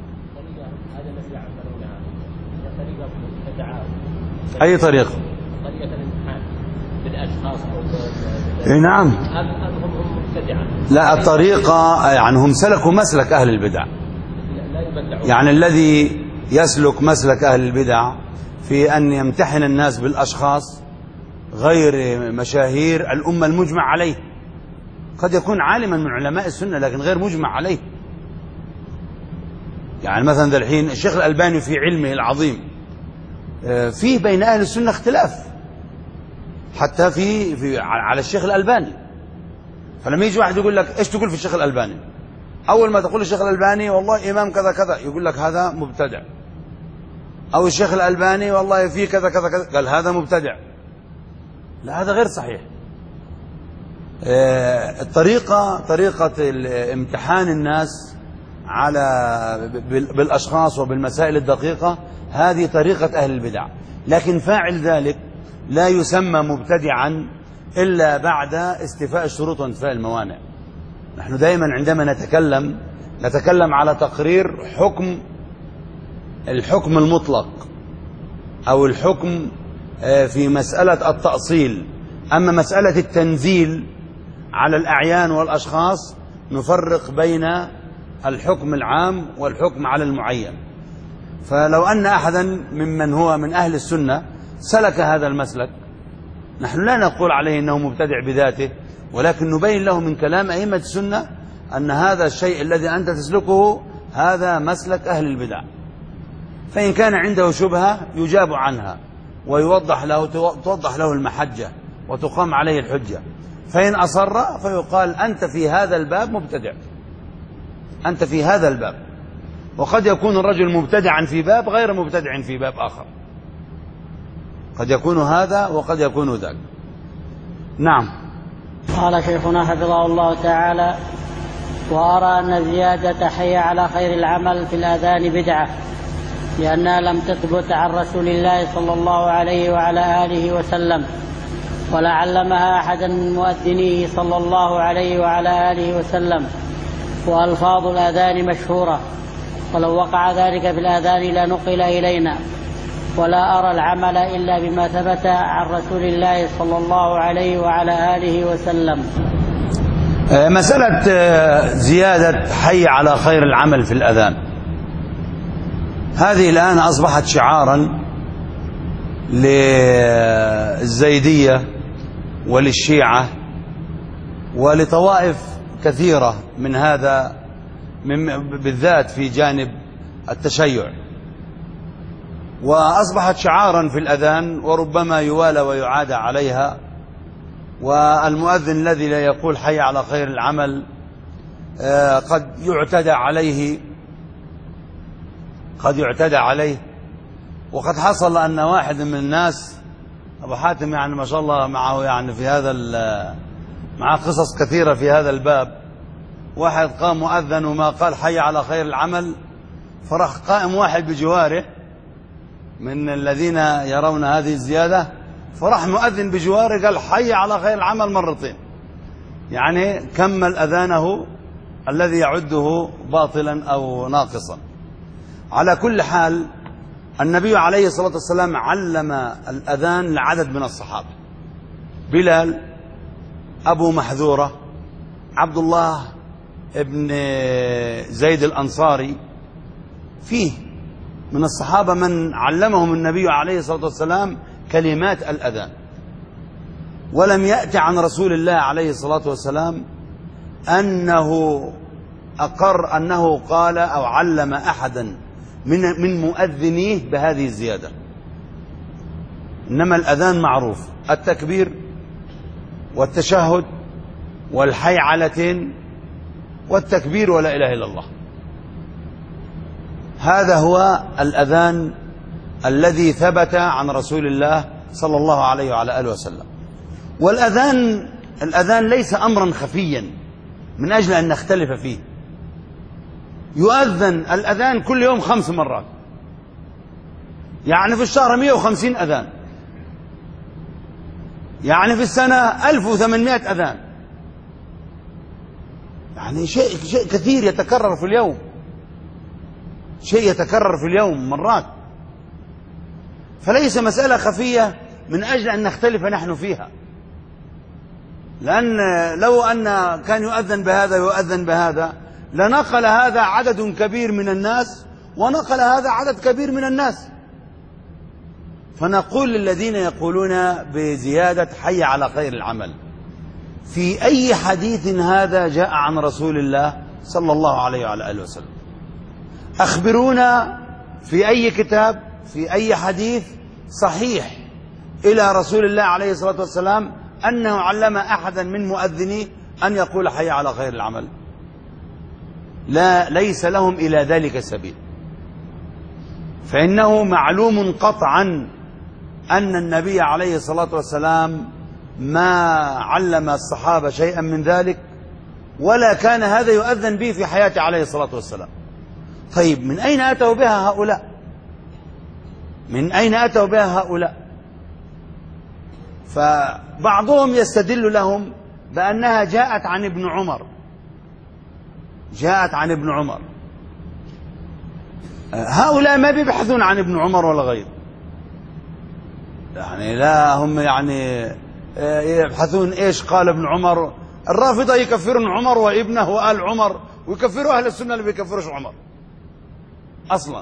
أي طريقة؟ طريقة الامتحان بالأشخاص نعم. هم مبتدعة. لا، الطريقة يعني هم سلكوا مسلك أهل البدع، يعني الذي يسلك مسلك أهل البدع في أن يمتحن الناس بالأشخاص غير مشاهير الأمة المجمع عليه. قد يكون عالما من علماء السنة لكن غير مجمع عليه. يعني مثلا الحين الشيخ الألباني في علمه العظيم فيه بين أهل السنة اختلاف حتى في على الشيخ الألباني. فلما يجي واحد يقول لك إيش تقول في الشيخ الألباني، أول ما تقول الشيخ الألباني والله إمام كذا كذا يقول لك هذا مبتدع، أو الشيخ الألباني والله فيه كذا كذا كذا قال هذا مبتدع. لا، هذا غير صحيح. الطريقة طريقة امتحان الناس بالأشخاص وبالمسائل الدقيقة هذه طريقة أهل البدع، لكن فاعل ذلك لا يسمى مبتدعا إلا بعد استيفاء الشروط وانتفاء الموانع. نحن دائما عندما نتكلم على تقرير الحكم المطلق أو الحكم في مسألة التأصيل. أما مسألة التنزيل على الأعيان والأشخاص نفرق بين الحكم العام والحكم على المعين. فلو أن أحدا ممن هو من أهل السنة سلك هذا المسلك، نحن لا نقول عليه أنه مبتدع بذاته، ولكن نبين له من كلام أئمة السنة أن هذا الشيء الذي أنت تسلكه هذا مسلك أهل البدع. فإن كان عنده شبهة يجاب عنها توضح له المحجة وتقام عليه الحجة. فإن أصر فيقال أنت في هذا الباب مبتدع، أنت في هذا الباب. وقد يكون الرجل مبتدعا في باب غير مبتدع في باب آخر، قد يكون هذا وقد يكون ذاك. نعم. قال شيخنا حفظه الله تعالى: وأرى أن زيادة حي على خير العمل في الأذان بدعة، لأنها لم تثبت عن رسول الله صلى الله عليه وعلى آله وسلم، ولا علمها أحدا من مؤذنيه صلى الله عليه وعلى آله وسلم، وألفاظ الأذان مشهورة، ولو وقع ذلك في الأذان لنقل إلينا، ولا أرى العمل إلا بما ثبت عن رسول الله صلى الله عليه وعلى آله وسلم. مسألة زيادة حي على خير العمل في الأذان هذه الآن أصبحت شعارا للزيدية وللشيعة ولطوائف كثيرة من هذا بالذات في جانب التشيع، وأصبحت شعارا في الأذان وربما يوالى ويعاد عليها. والمؤذن الذي لا يقول حي على خير العمل قد يعتدى عليه. وقد حصل أن واحد من الناس، أبو حاتم يعني ما شاء الله معه يعني في هذا معه قصص كثيرة في هذا الباب. واحد قام مؤذن وما قال حي على خير العمل، فرح قائم واحد بجواره من الذين يرون هذه الزيادة، فرح مؤذن بجواره قال حي على خير العمل مرتين، يعني كمل أذانه الذي يعده باطلا أو ناقصا. على كل حال النبي عليه الصلاة والسلام علم الأذان لعدد من الصحابة: بلال، أبو محذورة، عبد الله ابن زيد الأنصاري. فيه من الصحابة من علمهم النبي عليه الصلاة والسلام كلمات الأذان. ولم يأتي عن رسول الله عليه الصلاة والسلام أنه أقر أنه قال أو علم أحدا من مؤذنيه بهذه الزيادة. إنما الأذان معروف: التكبير والتشهد والحي علتين والتكبير ولا إله إلا الله. هذا هو الأذان الذي ثبت عن رسول الله صلى الله عليه وعلى آله وسلم. والأذان ليس أمرا خفيا من أجل أن نختلف فيه. يؤذن الأذان كل يوم 5 مرات، يعني في الشهر 150 أذان، يعني في السنة 1800 أذان، يعني شيء كثير يتكرر في اليوم، شيء يتكرر في اليوم مرات. فليس مسألة خفية من أجل أن نختلف نحن فيها، لأن لو أن كان يؤذن بهذا ويؤذن بهذا لنقل هذا عدد كبير من الناس ونقل هذا عدد كبير من الناس. فنقول للذين يقولون بزيادة حي على خير العمل: في أي حديث هذا جاء عن رسول الله صلى الله عليه وعلى آله وسلم؟ أخبرونا في أي كتاب، في أي حديث صحيح إلى رسول الله عليه الصلاة والسلام أنه علم أحدا من مؤذنيه أن يقول حي على خير العمل. لا، ليس لهم إلى ذلك سبيل. فإنه معلوم قطعا أن النبي عليه الصلاة والسلام ما علم الصحابة شيئا من ذلك، ولا كان هذا يؤذن به في حياته عليه الصلاة والسلام. طيب من أين أتوا بها هؤلاء؟ من أين أتوا بها هؤلاء؟ فبعضهم يستدل لهم بأنها جاءت عن ابن عمر، جاءت عن ابن عمر. هؤلاء ما بيبحثون عن ابن عمر ولا غيره، يعني لا هم يعني يبحثون ايش قال ابن عمر. الرافضة يكفرون عمر وابنه وآل عمر، ويكفروا أهل السنة اللي بيكفروش عمر أصلا.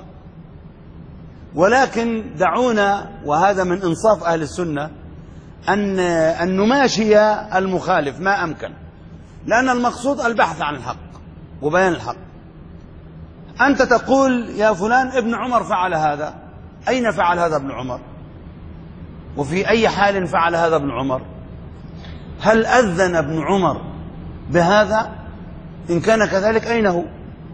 ولكن دعونا، وهذا من إنصاف أهل السنة، أن نماشي المخالف ما أمكن، لأن المقصود البحث عن الحق وبيان الحق. أنت تقول يا فلان ابن عمر فعل هذا، أين فعل هذا ابن عمر؟ وفي أي حال فعل هذا ابن عمر؟ هل أذن ابن عمر بهذا؟ إن كان كذلك أين هو؟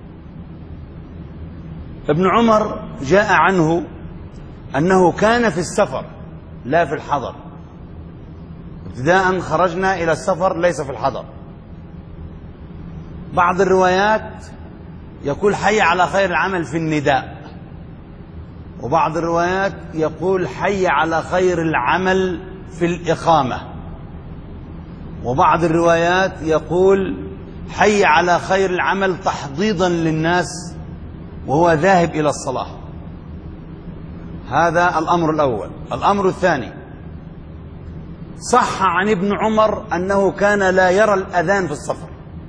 ابن عمر جاء عنه أنه كان في السفر لا في الحضر. ابتداء خرجنا إلى السفر ليس في الحضر. بعض الروايات يقول حي على خير العمل في النداء، وبعض الروايات يقول حي على خير العمل في الإقامة، وبعض الروايات يقول حي على خير العمل تحضيضا للناس وهو ذاهب إلى الصلاة. هذا الأمر الأول. الأمر الثاني: صح عن ابن عمر أنه كان لا يرى الأذان في السفر،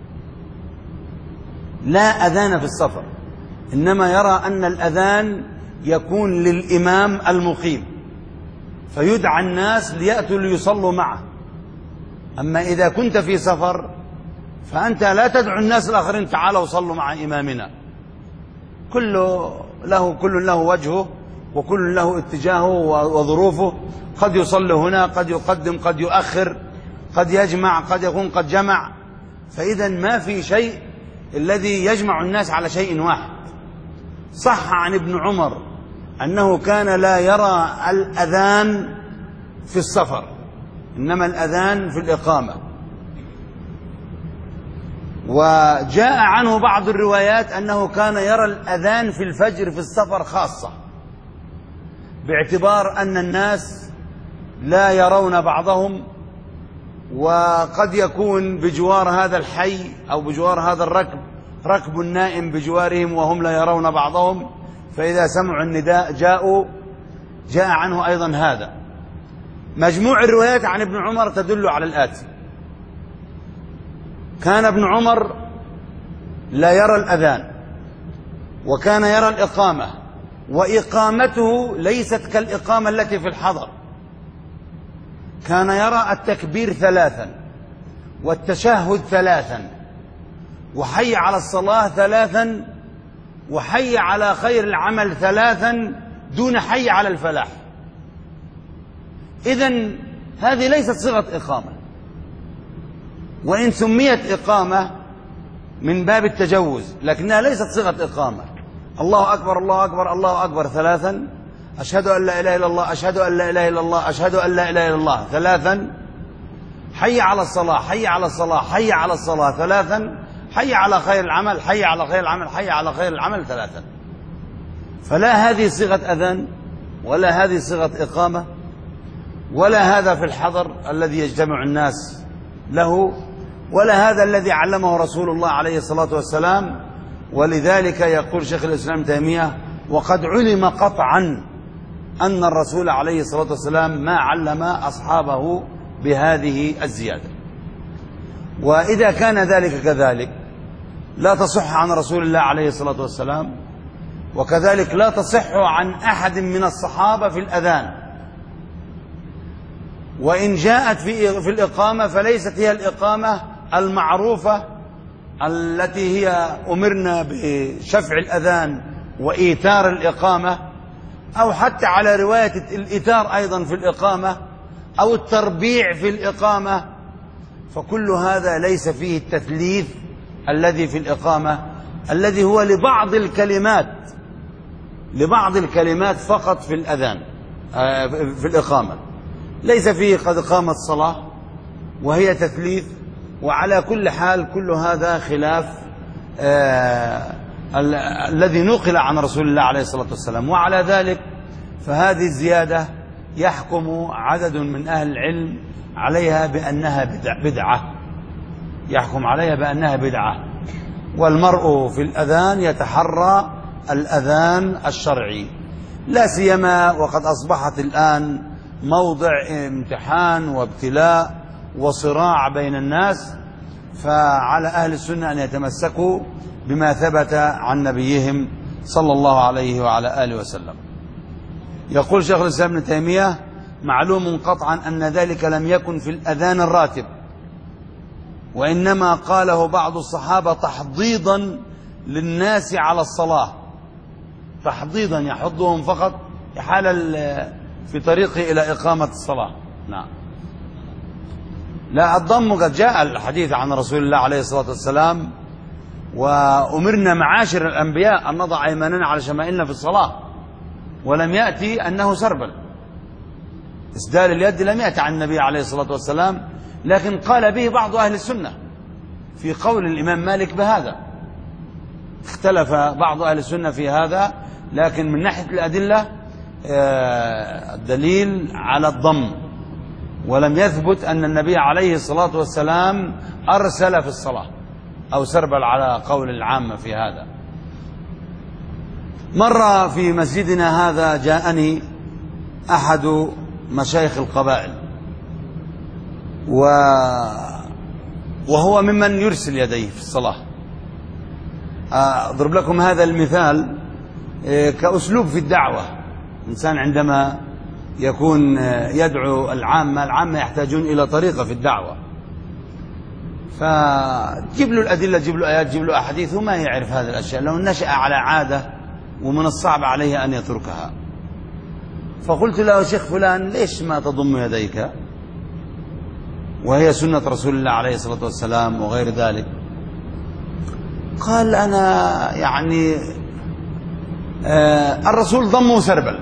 لا أذان في السفر، إنما يرى أن الأذان يكون للإمام المقيم فيدعى الناس ليأتوا ليصلوا معه. أما إذا كنت في سفر فأنت لا تدعو الناس الآخرين تعالوا صلوا مع إمامنا. كل له وجهه وكل له اتجاهه وظروفه، قد يصلي هنا، قد يقدم، قد يؤخر، قد يجمع، قد يكون قد جمع. فإذا ما في شيء الذي يجمع الناس على شيء واحد. صح عن ابن عمر أنه كان لا يرى الأذان في السفر، إنما الأذان في الإقامة. وجاء عنه بعض الروايات أنه كان يرى الأذان في الفجر في السفر خاصة، باعتبار أن الناس لا يرون بعضهم، وقد يكون بجوار هذا الحي أو بجوار هذا الركب ركب نائم بجوارهم وهم لا يرون بعضهم، فإذا سمعوا النداء جاءوا. جاء عنه أيضا هذا. مجموع الروايات عن ابن عمر تدل على الآتي: كان ابن عمر لا يرى الأذان، وكان يرى الإقامة، وإقامته ليست كالإقامة التي في الحضر. كان يرى التكبير 3، والتشهد 3، وحي على الصلاة 3، وحي على خير العمل 3، دون حي على الفلاح. إذن هذه ليست صيغة إقامة، وإن سميت إقامة من باب التجوز، لكنها ليست صيغة إقامة. الله أكبر الله أكبر الله أكبر 3، أشهد أن لا إله إلا الله أشهد أن لا إله إلا الله أشهد أن لا إله إلا الله 3، حي على الصلاة حي على الصلاة حي على الصلاة 3، حي على خير العمل حي على خير العمل حي على خير العمل 3. فلا هذه صيغة أذان، ولا هذه صيغة إقامة، ولا هذا في الحضر الذي يجتمع الناس له، ولا هذا الذي علمه رسول الله عليه الصلاة والسلام. ولذلك يقول شيخ الإسلام ابن تيمية: وقد علم قطعا أن الرسول عليه الصلاة والسلام ما علم أصحابه بهذه الزيادة. وإذا كان ذلك كذلك لا تصح عن رسول الله عليه الصلاة والسلام، وكذلك لا تصح عن أحد من الصحابة في الأذان. وإن جاءت في الإقامة فليست هي الإقامة المعروفة التي هي أمرنا بشفع الأذان وإيتار الإقامة، أو حتى على رواية الإيتار أيضا في الإقامة، أو التربيع في الإقامة، فكل هذا ليس فيه التثليث الذي في الإقامة، الذي هو لبعض الكلمات فقط في الأذان في الإقامة، ليس فيه قد قامت الصلاة وهي تثليث. وعلى كل حال كل هذا خلاف الذي نقل عن رسول الله عليه الصلاة والسلام. وعلى ذلك فهذه الزيادة يحكم عدد من أهل العلم عليها بأنها بدعة، يحكم عليها بأنها بدعة. والمرء في الأذان يتحرى الأذان الشرعي، لا سيما وقد أصبحت الآن موضع امتحان وابتلاء وصراع بين الناس، فعلى أهل السنة أن يتمسكوا بما ثبت عن نبيهم صلى الله عليه وعلى آله وسلم. يقول شيخ الإسلام ابن تيمية: معلوم قطعا أن ذلك لم يكن في الأذان الراتب، وإنما قاله بعض الصحابة تحضيضا للناس على الصلاة، تحضيضا يحضهم فقط حال في طريقه إلى إقامة الصلاة. نعم. لا، الضم قد جاء الحديث عن رسول الله عليه الصلاة والسلام: وأمرنا معاشر الأنبياء أن نضع أيماننا على شمائلنا في الصلاة، ولم يأتي أنه سربل. إسدال اليد لم يأتي عن النبي عليه الصلاة والسلام، لكن قال به بعض أهل السنة في قول الإمام مالك بهذا. اختلف بعض أهل السنة في هذا، لكن من ناحية الأدلة الدليل على الضم، ولم يثبت أن النبي عليه الصلاة والسلام أرسل في الصلاة أو سربل على قول العامة في هذا. مرة في مسجدنا هذا جاءني أحد مشايخ القبائل، وهو ممن يرسل يديه في الصلاة. أضرب لكم هذا المثال كأسلوب في الدعوة. إنسان عندما يكون يدعو العامة يحتاجون إلى طريقة في الدعوة، فجيب له الأدلة، جيب له آيات، جيب له أحاديث، وما يعرف هذه الأشياء، لو نشأ على عادة ومن الصعب عليه أن يتركها. فقلت له: شيخ فلان، ليش ما تضم يديك وهي سنة رسول الله عليه الصلاة والسلام وغير ذلك؟ قال أنا يعني الرسول ضمه سربل،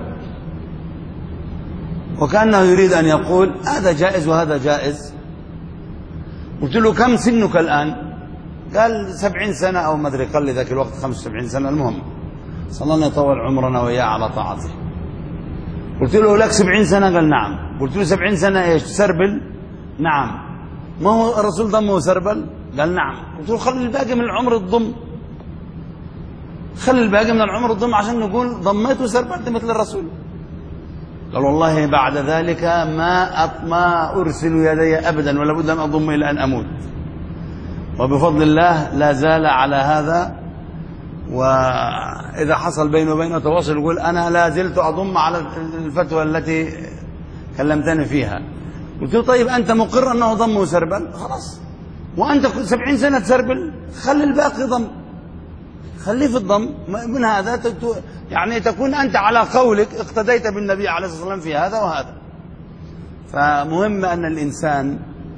وكأنه يريد أن يقول هذا جائز وهذا جائز. قلت له كم سنك الآن؟ قال 70 سنة أو ما أدري، قال لي ذاك الوقت 75 سنة. المهم صلى الله يطول عمرنا وإياه على طاعته. قلت له لك 70 سنة؟ قال نعم. قلت له 70 سنة إيش تسربل؟ نعم. ما هو الرسول ضمه سربل؟ قال نعم. قلت له خلي الباقي من العمر الضم، خلي الباقي من العمر الضم عشان نقول ضميت وسربلت مثل الرسول. قال والله بعد ذلك ما أرسل يدي أبدا ولا بد أن أضم إلى أن أموت. وبفضل الله لا زال على هذا، وإذا حصل بينه وبينه تواصل يقول أنا لا زلت أضم على الفتوى التي كلمتني فيها. قلت له طيب أنت مقر أنه ضم وسربل؟ خلاص. وأنت 70 سنة تسربل، خلي الباقي ضم، خليه في الضم. من هذا يعني تكون أنت على قولك اقتديت بالنبي عليه الصلاة والسلام في هذا وهذا. فمهم أن الإنسان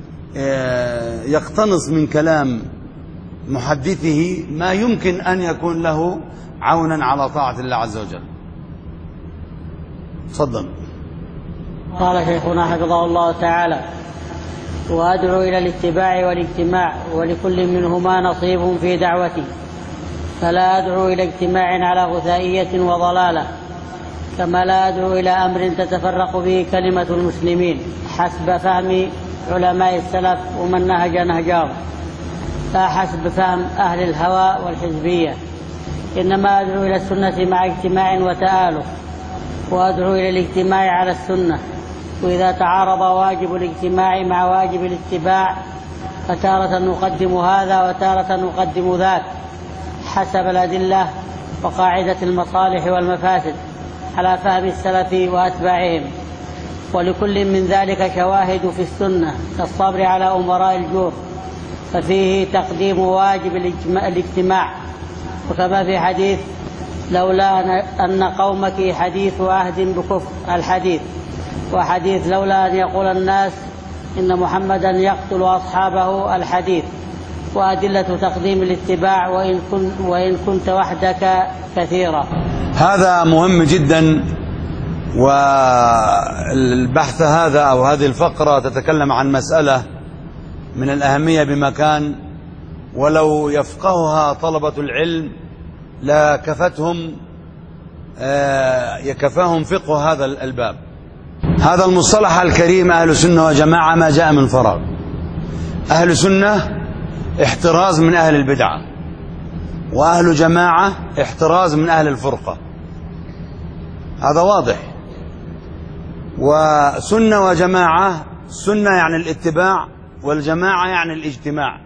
يقتنص من كلام محدثه ما يمكن أن يكون له عونا على طاعة الله عز وجل. تفضل. قال شيخنا حفظه الله تعالى: وأدعو إلى الاتباع والاجتماع، ولكل منهما نصيب في دعوتي، فلا أدعو إلى اجتماع على غثائية وضلالة، كما لا أدعو إلى أمر تتفرق به كلمة المسلمين حسب فهم علماء السلف ومن نهج نهجهم، لا حسب فهم أهل الهوى والحزبية. إنما أدعو إلى السنة مع اجتماع وتآلف، وأدعو إلى الاجتماع على السنة. وإذا تعارض واجب الاجتماع مع واجب الاتباع فتارة نقدم هذا وتارة نقدم ذاك حسب الأدلة وقاعدة المصالح والمفاسد على فهم السلف وأتباعهم. ولكل من ذلك شواهد في السنة كالصبر على أمراء الجور، ففيه تقديم واجب الاجتماع، وكما في حديث لولا أن قومك حديث عهد بكفر الحديث، وحديث لولا أن يقول الناس إن محمدا يقتل أصحابه الحديث. وأدلة تقديم الاتباع وإن كنت وحدك كثيرا. هذا مهم جدا، والبحث هذا أو هذه الفقرة تتكلم عن مسألة من الأهمية بمكان، ولو يفقهها طلبة العلم لا كفتهم يكفاهم فقه هذا الباب. هذا المصطلح الكريم أهل سنة وجماعة ما جاء من فراغ. أهل سنة احتراز من أهل البدعة، وأهل جماعة احتراز من أهل الفرقة، هذا واضح. وسنة وجماعة، سنة يعني الاتباع، والجماعة يعني الاجتماع.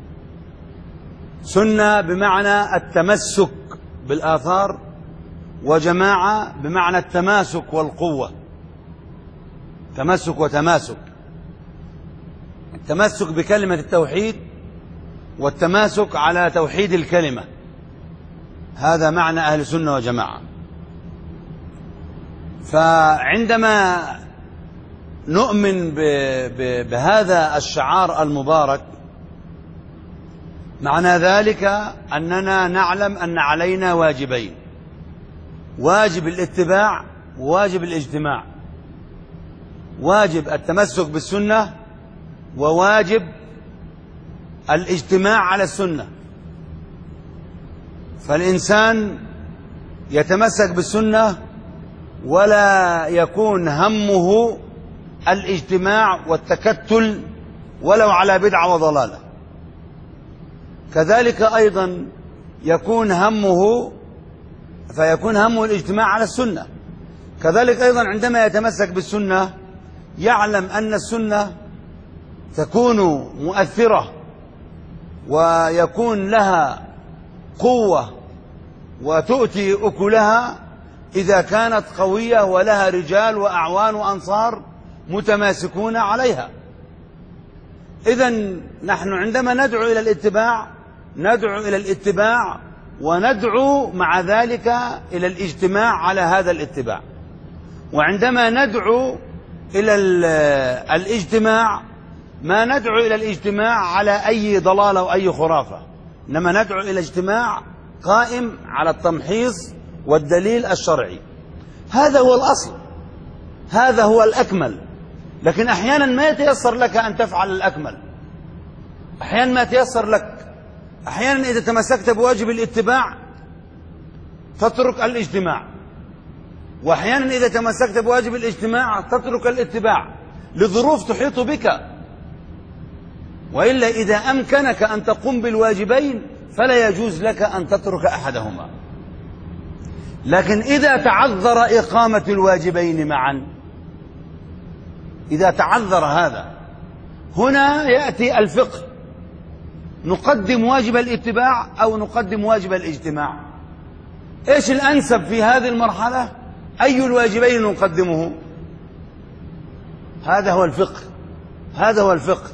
سنة بمعنى التمسك بالآثار، وجماعة بمعنى التماسك والقوة، تمسك وتماسك، التمسك بكلمة التوحيد والتماسك على توحيد الكلمة، هذا معنى أهل سنة وجماعة. فعندما نؤمن بهذا الشعار المبارك معنى ذلك أننا نعلم أن علينا واجبين: واجب الاتباع وواجب الاجتماع، واجب التمسك بالسنة وواجب الاجتماع على السنة. فالإنسان يتمسك بالسنة ولا يكون همه الاجتماع والتكتل ولو على بدعة وضلالة. كذلك أيضا فيكون همه الاجتماع على السنة. كذلك أيضا عندما يتمسك بالسنة يعلم أن السنة تكون مؤثرة ويكون لها قوة وتؤتي أكلها إذا كانت قوية ولها رجال وأعوان وأنصار متماسكون عليها. إذن نحن عندما ندعو إلى الاتباع ندعو إلى الاتباع، وندعو مع ذلك إلى الاجتماع على هذا الاتباع. وعندما ندعو إلى الاجتماع ما ندعو إلى الاجتماع على أي ضلالة أو أي خرافة، إنما ندعو إلى اجتماع قائم على التمحيص والدليل الشرعي. هذا هو الأصل، هذا هو الأكمل. لكن أحيانا ما يتيسر لك أن تفعل الأكمل، أحيانا ما يتيسر لك. أحيانا إذا تمسكت بواجب الاتباع تترك الاجتماع، وأحيانا إذا تمسكت بواجب الاجتماع تترك الاتباع لظروف تحيط بك. وإلا إذا أمكنك أن تقوم بالواجبين فلا يجوز لك أن تترك أحدهما. لكن إذا تعذر إقامة الواجبين معا، إذا تعذر هذا، هنا يأتي الفقه، نقدم واجب الاتباع أو نقدم واجب الاجتماع. إيش الأنسب في هذه المرحلة؟ أي الواجبين نقدمه؟ هذا هو الفقه، هذا هو الفقه.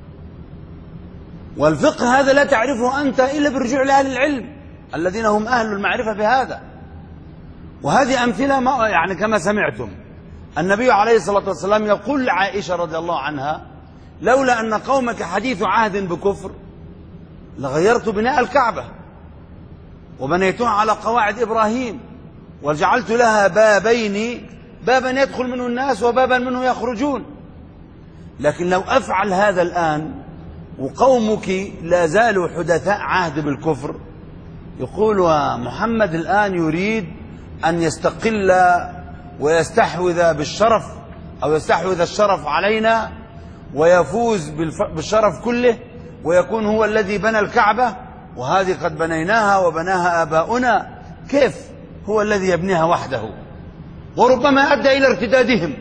والفقه هذا لا تعرفه أنت إلا بالرجوع لأهل العلم الذين هم أهل المعرفة بهذا. وهذه أمثلة يعني كما سمعتم النبي عليه الصلاة والسلام يقول لعائشة رضي الله عنها: لولا أن قومك حديث عهد بكفر لغيرت بناء الكعبة وبنيتها على قواعد إبراهيم وجعلت لها بابين، بابا يدخل منه الناس وبابا منه يخرجون. لكن لو أفعل هذا الآن وقومك لا زالوا حدثاء عهد بالكفر، يقول محمد الآن يريد أن يستقل ويستحوذ بالشرف أو يستحوذ الشرف علينا ويفوز بالشرف كله ويكون هو الذي بنى الكعبة، وهذه قد بنيناها وبناها آباؤنا، كيف هو الذي يبنيها وحده؟ وربما أدى إلى ارتدادهم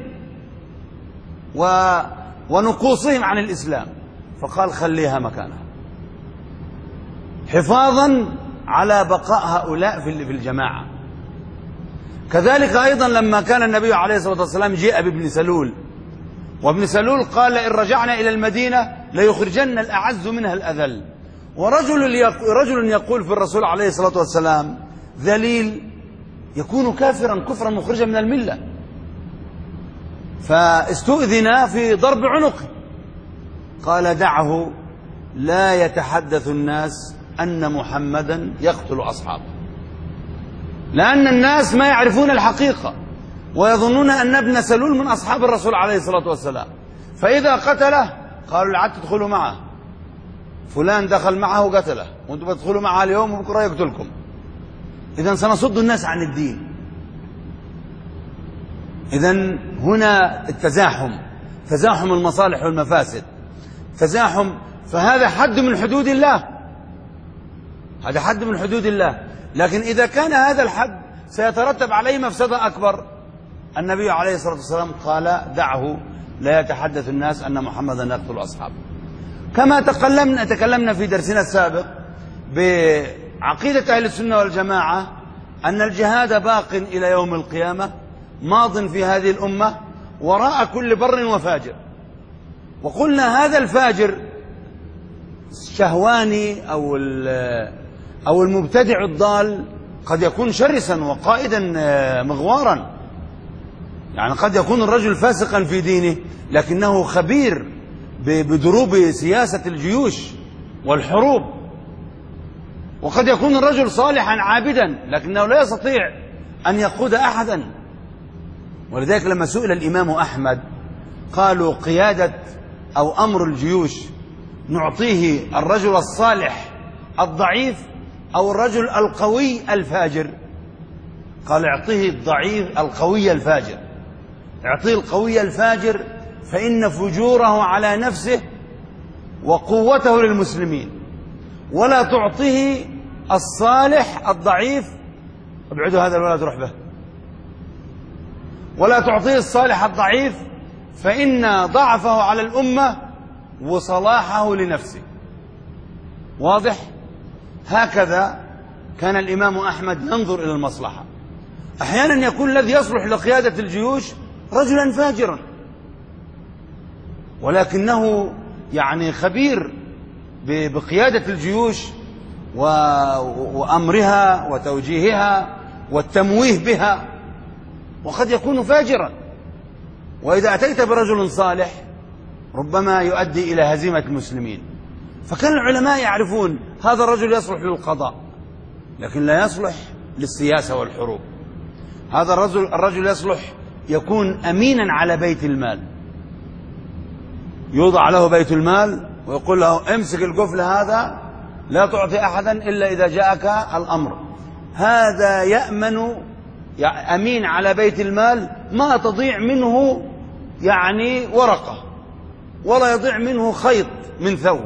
ونقوصهم عن الإسلام. فقال: خليها مكانها حفاظا على بقاء هؤلاء في الجماعة. كذلك أيضا لما كان النبي عليه الصلاة والسلام جاء بابن سلول، وابن سلول قال: إن رجعنا إلى المدينة ليخرجن الأعز منها الأذل. ورجل يقول في الرسول عليه الصلاة والسلام ذليل يكون كافرا كفرا مخرجا من الملة، فاستؤذن في ضرب عنقه. قال: دعه، لا يتحدث الناس أن محمدا يقتل أصحابه، لأن الناس ما يعرفون الحقيقة ويظنون أن ابن سلول من أصحاب الرسول عليه الصلاة والسلام، فإذا قتله قالوا: لا تدخلوا معه، فلان دخل معه وقتله وانتم تدخلوا معه اليوم وبكرة يقتلكم. إذن سنصد الناس عن الدين. إذن هنا تزاحم المصالح والمفاسد، تزاحم. فهذا حد من حدود الله، هذا حد من حدود الله. لكن إذا كان هذا الحد سيترتب عليه مفسدة أكبر، النبي عليه الصلاة والسلام قال: دعه، لا يتحدث الناس أن محمدا يقتل أصحابه. كما تكلمنا في درسنا السابق بعقيدة أهل السنة والجماعة أن الجهاد باق إلى يوم القيامة، ماض في هذه الأمة وراء كل بر وفاجر. وقلنا هذا الفاجر الشهواني أو المبتدع الضال قد يكون شرسا وقائدا مغوارا، يعني قد يكون الرجل فاسقا في دينه لكنه خبير بدروب سياسة الجيوش والحروب، وقد يكون الرجل صالحا عابدا لكنه لا يستطيع أن يقود أحدا. ولذلك لما سئل الإمام أحمد قالوا: قيادة أو أمر الجيوش نعطيه الرجل الصالح الضعيف أو الرجل القوي الفاجر؟ قال: اعطيه الضعيف القوي الفاجر، اعطيه القوي الفاجر، فإن فجوره على نفسه وقوته للمسلمين، ولا تعطيه الصالح الضعيف. ابعدوا هذا الولد روح به. ولا تعطيه الصالح الضعيف، فإن ضعفه على الأمة وصلاحه لنفسه. واضح؟ هكذا كان الإمام أحمد ينظر إلى المصلحة. أحيانا يكون الذي يصلح لقيادة الجيوش رجلا فاجرا ولكنه يعني خبير بقيادة الجيوش وأمرها وتوجيهها والتمويه بها، وقد يكون فاجرا. وإذا أتيت برجل صالح ربما يؤدي إلى هزيمة المسلمين. فكان العلماء يعرفون هذا الرجل يصلح للقضاء لكن لا يصلح للسياسة والحروب. هذا الرجل يصلح يكون أمينا على بيت المال، يوضع له بيت المال ويقول له امسك القفل هذا لا تعطي أحدا إلا إذا جاءك الأمر. هذا يأمن أمين على بيت المال، ما تضيع منه يعني ورقة ولا يضيع منه خيط من ثوب،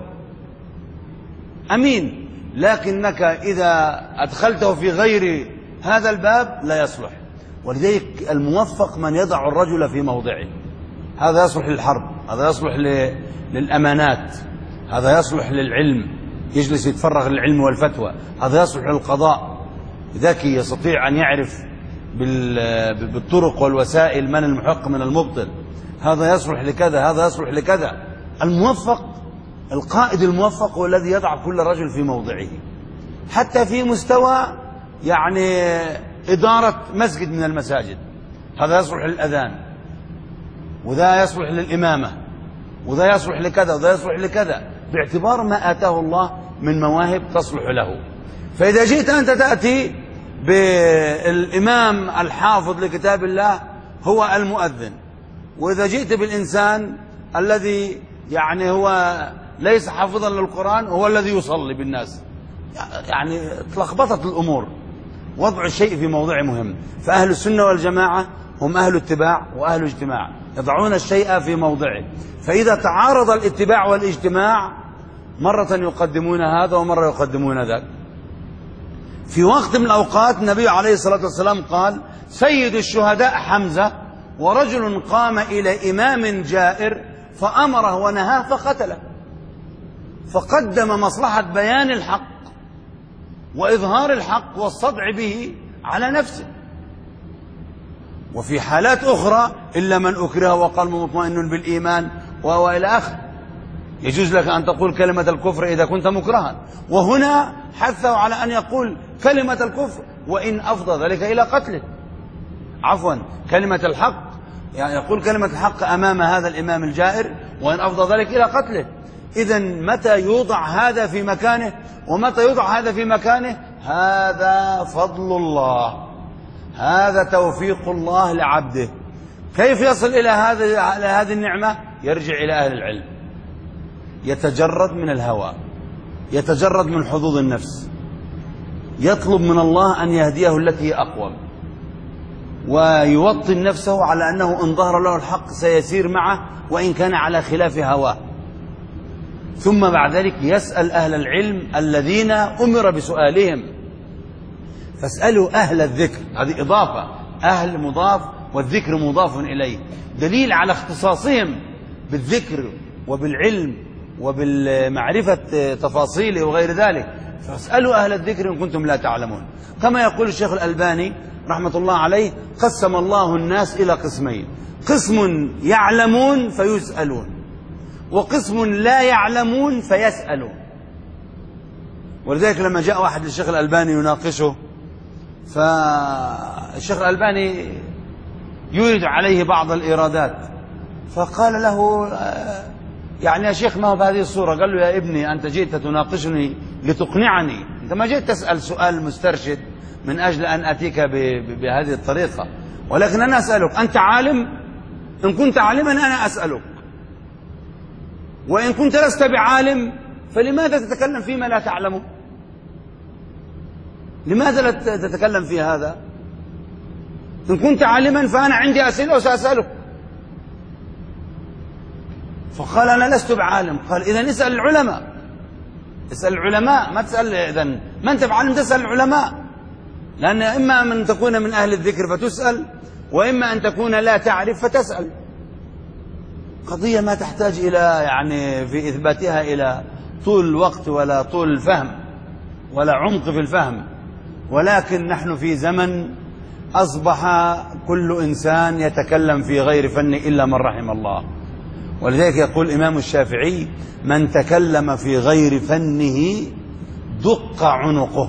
أمين. لكنك إذا أدخلته في غير هذا الباب لا يصلح. ولذلك الموفق من يضع الرجل في موضعه. هذا يصلح للحرب، هذا يصلح للأمانات، هذا يصلح للعلم، يجلس يتفرغ للعلم والفتوى، هذا يصلح للقضاء، ذكي يستطيع أن يعرف بالطرق والوسائل من المحق من المبطل، هذا يصلح لكذا، هذا يصلح لكذا. الموفق، القائد الموفق هو الذي يضع كل رجل في موضعه، حتى في مستوى يعني إدارة مسجد من المساجد. هذا يصلح للأذان، وذا يصلح للإمامة، وذا يصلح لكذا، وذا يصلح لكذا، باعتبار ما آتاه الله من مواهب تصلح له. فإذا جئت أنت تأتي بالإمام الحافظ لكتاب الله هو المؤذن، وإذا جئت بالإنسان الذي يعني هو ليس حافظا للقرآن هو الذي يصلي بالناس، يعني تلخبطت الأمور. وضع الشيء في موضعه مهم. فأهل السنة والجماعة هم أهل اتباع وأهل اجتماع، يضعون الشيء في موضعه. فإذا تعارض الاتباع والاجتماع مرة يقدمون هذا ومرة يقدمون ذاك. في وقت من الأوقات النبي عليه الصلاة والسلام قال: سيد الشهداء حمزة، ورجل قام إلى إمام جائر فأمره ونهاه فقتله، فقدم مصلحة بيان الحق وإظهار الحق والصدع به على نفسه. وفي حالات أخرى: إلا من أكره وقلبه مطمئن بالإيمان وإلى آخره. يجوز لك أن تقول كلمة الكفر إذا كنت مكرها، وهنا حثه على أن يقول كلمة الكفر وإن أفضى ذلك إلى قتله، عفوا كلمة الحق، يعني يقول كلمة الحق أمام هذا الإمام الجائر وإن أفضى ذلك إلى قتله. إذن متى يوضع هذا في مكانه ومتى يوضع هذا في مكانه؟ هذا فضل الله، هذا توفيق الله لعبده. كيف يصل إلى هذه النعمة؟ يرجع إلى أهل العلم، يتجرد من الهوى، يتجرد من حظوظ النفس، يطلب من الله أن يهديه التي هي أقوم، ويوطن نفسه على أنه إن ظهر له الحق سيسير معه وإن كان على خلاف هواه. ثم بعد ذلك يسأل أهل العلم الذين أمر بسؤالهم. فاسألوا أهل الذكر، هذه إضافة، أهل مضاف والذكر مضاف إليه، دليل على اختصاصهم بالذكر وبالعلم وبالمعرفة تفاصيله وغير ذلك. فاسألوا أهل الذكر إن كنتم لا تعلمون. كما يقول الشيخ الألباني رحمة الله عليه: قسم الله الناس إلى قسمين: قسم يعلمون فيسألون، وقسم لا يعلمون فيسألون. ولذلك لما جاء واحد للشيخ الألباني يناقشه، فالشيخ الألباني يورد عليه بعض الإيرادات، فقال له: يعني يا شيخ ما هو بهذه الصورة؟ قال له: يا ابني أنت جئت تناقشني لتقنعني، أنت ما جئت تسأل سؤال مسترشد من أجل أن أتيك بهذه الطريقة، ولكن أنا أسألك أنت عالم؟ إن كنت عالما أنا أسألك، وإن كنت لست بعالم فلماذا تتكلم فيما لا تعلمه؟ لماذا لا تتكلم في هذا؟ إن كنت عالما فأنا عندي أسئلة وسأسألك. فقال: أنا لست بعالم. قال: إذن اسأل العلماء، اسأل العلماء، ما تسأل. إذن ما أنت بعالم تسأل العلماء، لأن إما أن تكون من أهل الذكر فتسأل، وإما أن تكون لا تعرف فتسأل. قضية ما تحتاج إلى يعني في إثباتها إلى طول الوقت ولا طول الفهم ولا عمق في الفهم، ولكن نحن في زمن أصبح كل إنسان يتكلم في غير فن إلا من رحم الله. ولذلك يقول الإمام الشافعي: من تكلم في غير فنه دق عنقه.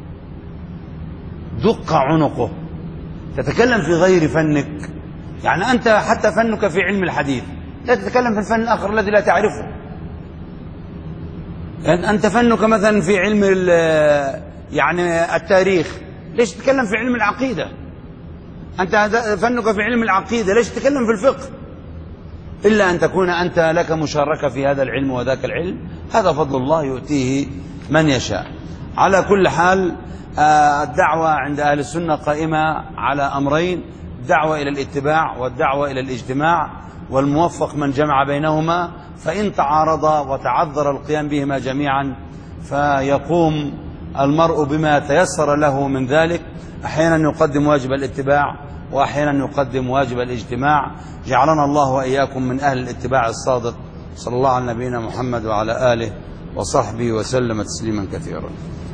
دق عنقه، تتكلم في غير فنك، يعني أنت حتى فنك في علم الحديث، لا تتكلم في الفن الآخر الذي لا تعرفه. يعني أنت فنك مثلا في علم يعني التاريخ، ليش تتكلم في علم العقيدة؟ أنت فنك في علم العقيدة، ليش تتكلم في الفقه؟ إلا أن تكون أنت لك مشاركة في هذا العلم وذاك العلم، هذا فضل الله يؤتيه من يشاء. على كل حال الدعوة عند أهل السنة قائمة على أمرين: الدعوة إلى الاتباع والدعوة إلى الاجتماع، والموفق من جمع بينهما. فإن تعارضا وتعذر القيام بهما جميعا فيقوم المرء بما تيسر له من ذلك، أحيانا يقدم واجب الاتباع وأحيانا يقدم واجب الاجتماع. جعلنا الله وإياكم من أهل الاتباع الصادق. صلى الله على نبينا محمد وعلى آله وصحبه وسلم تسليما كثيرا.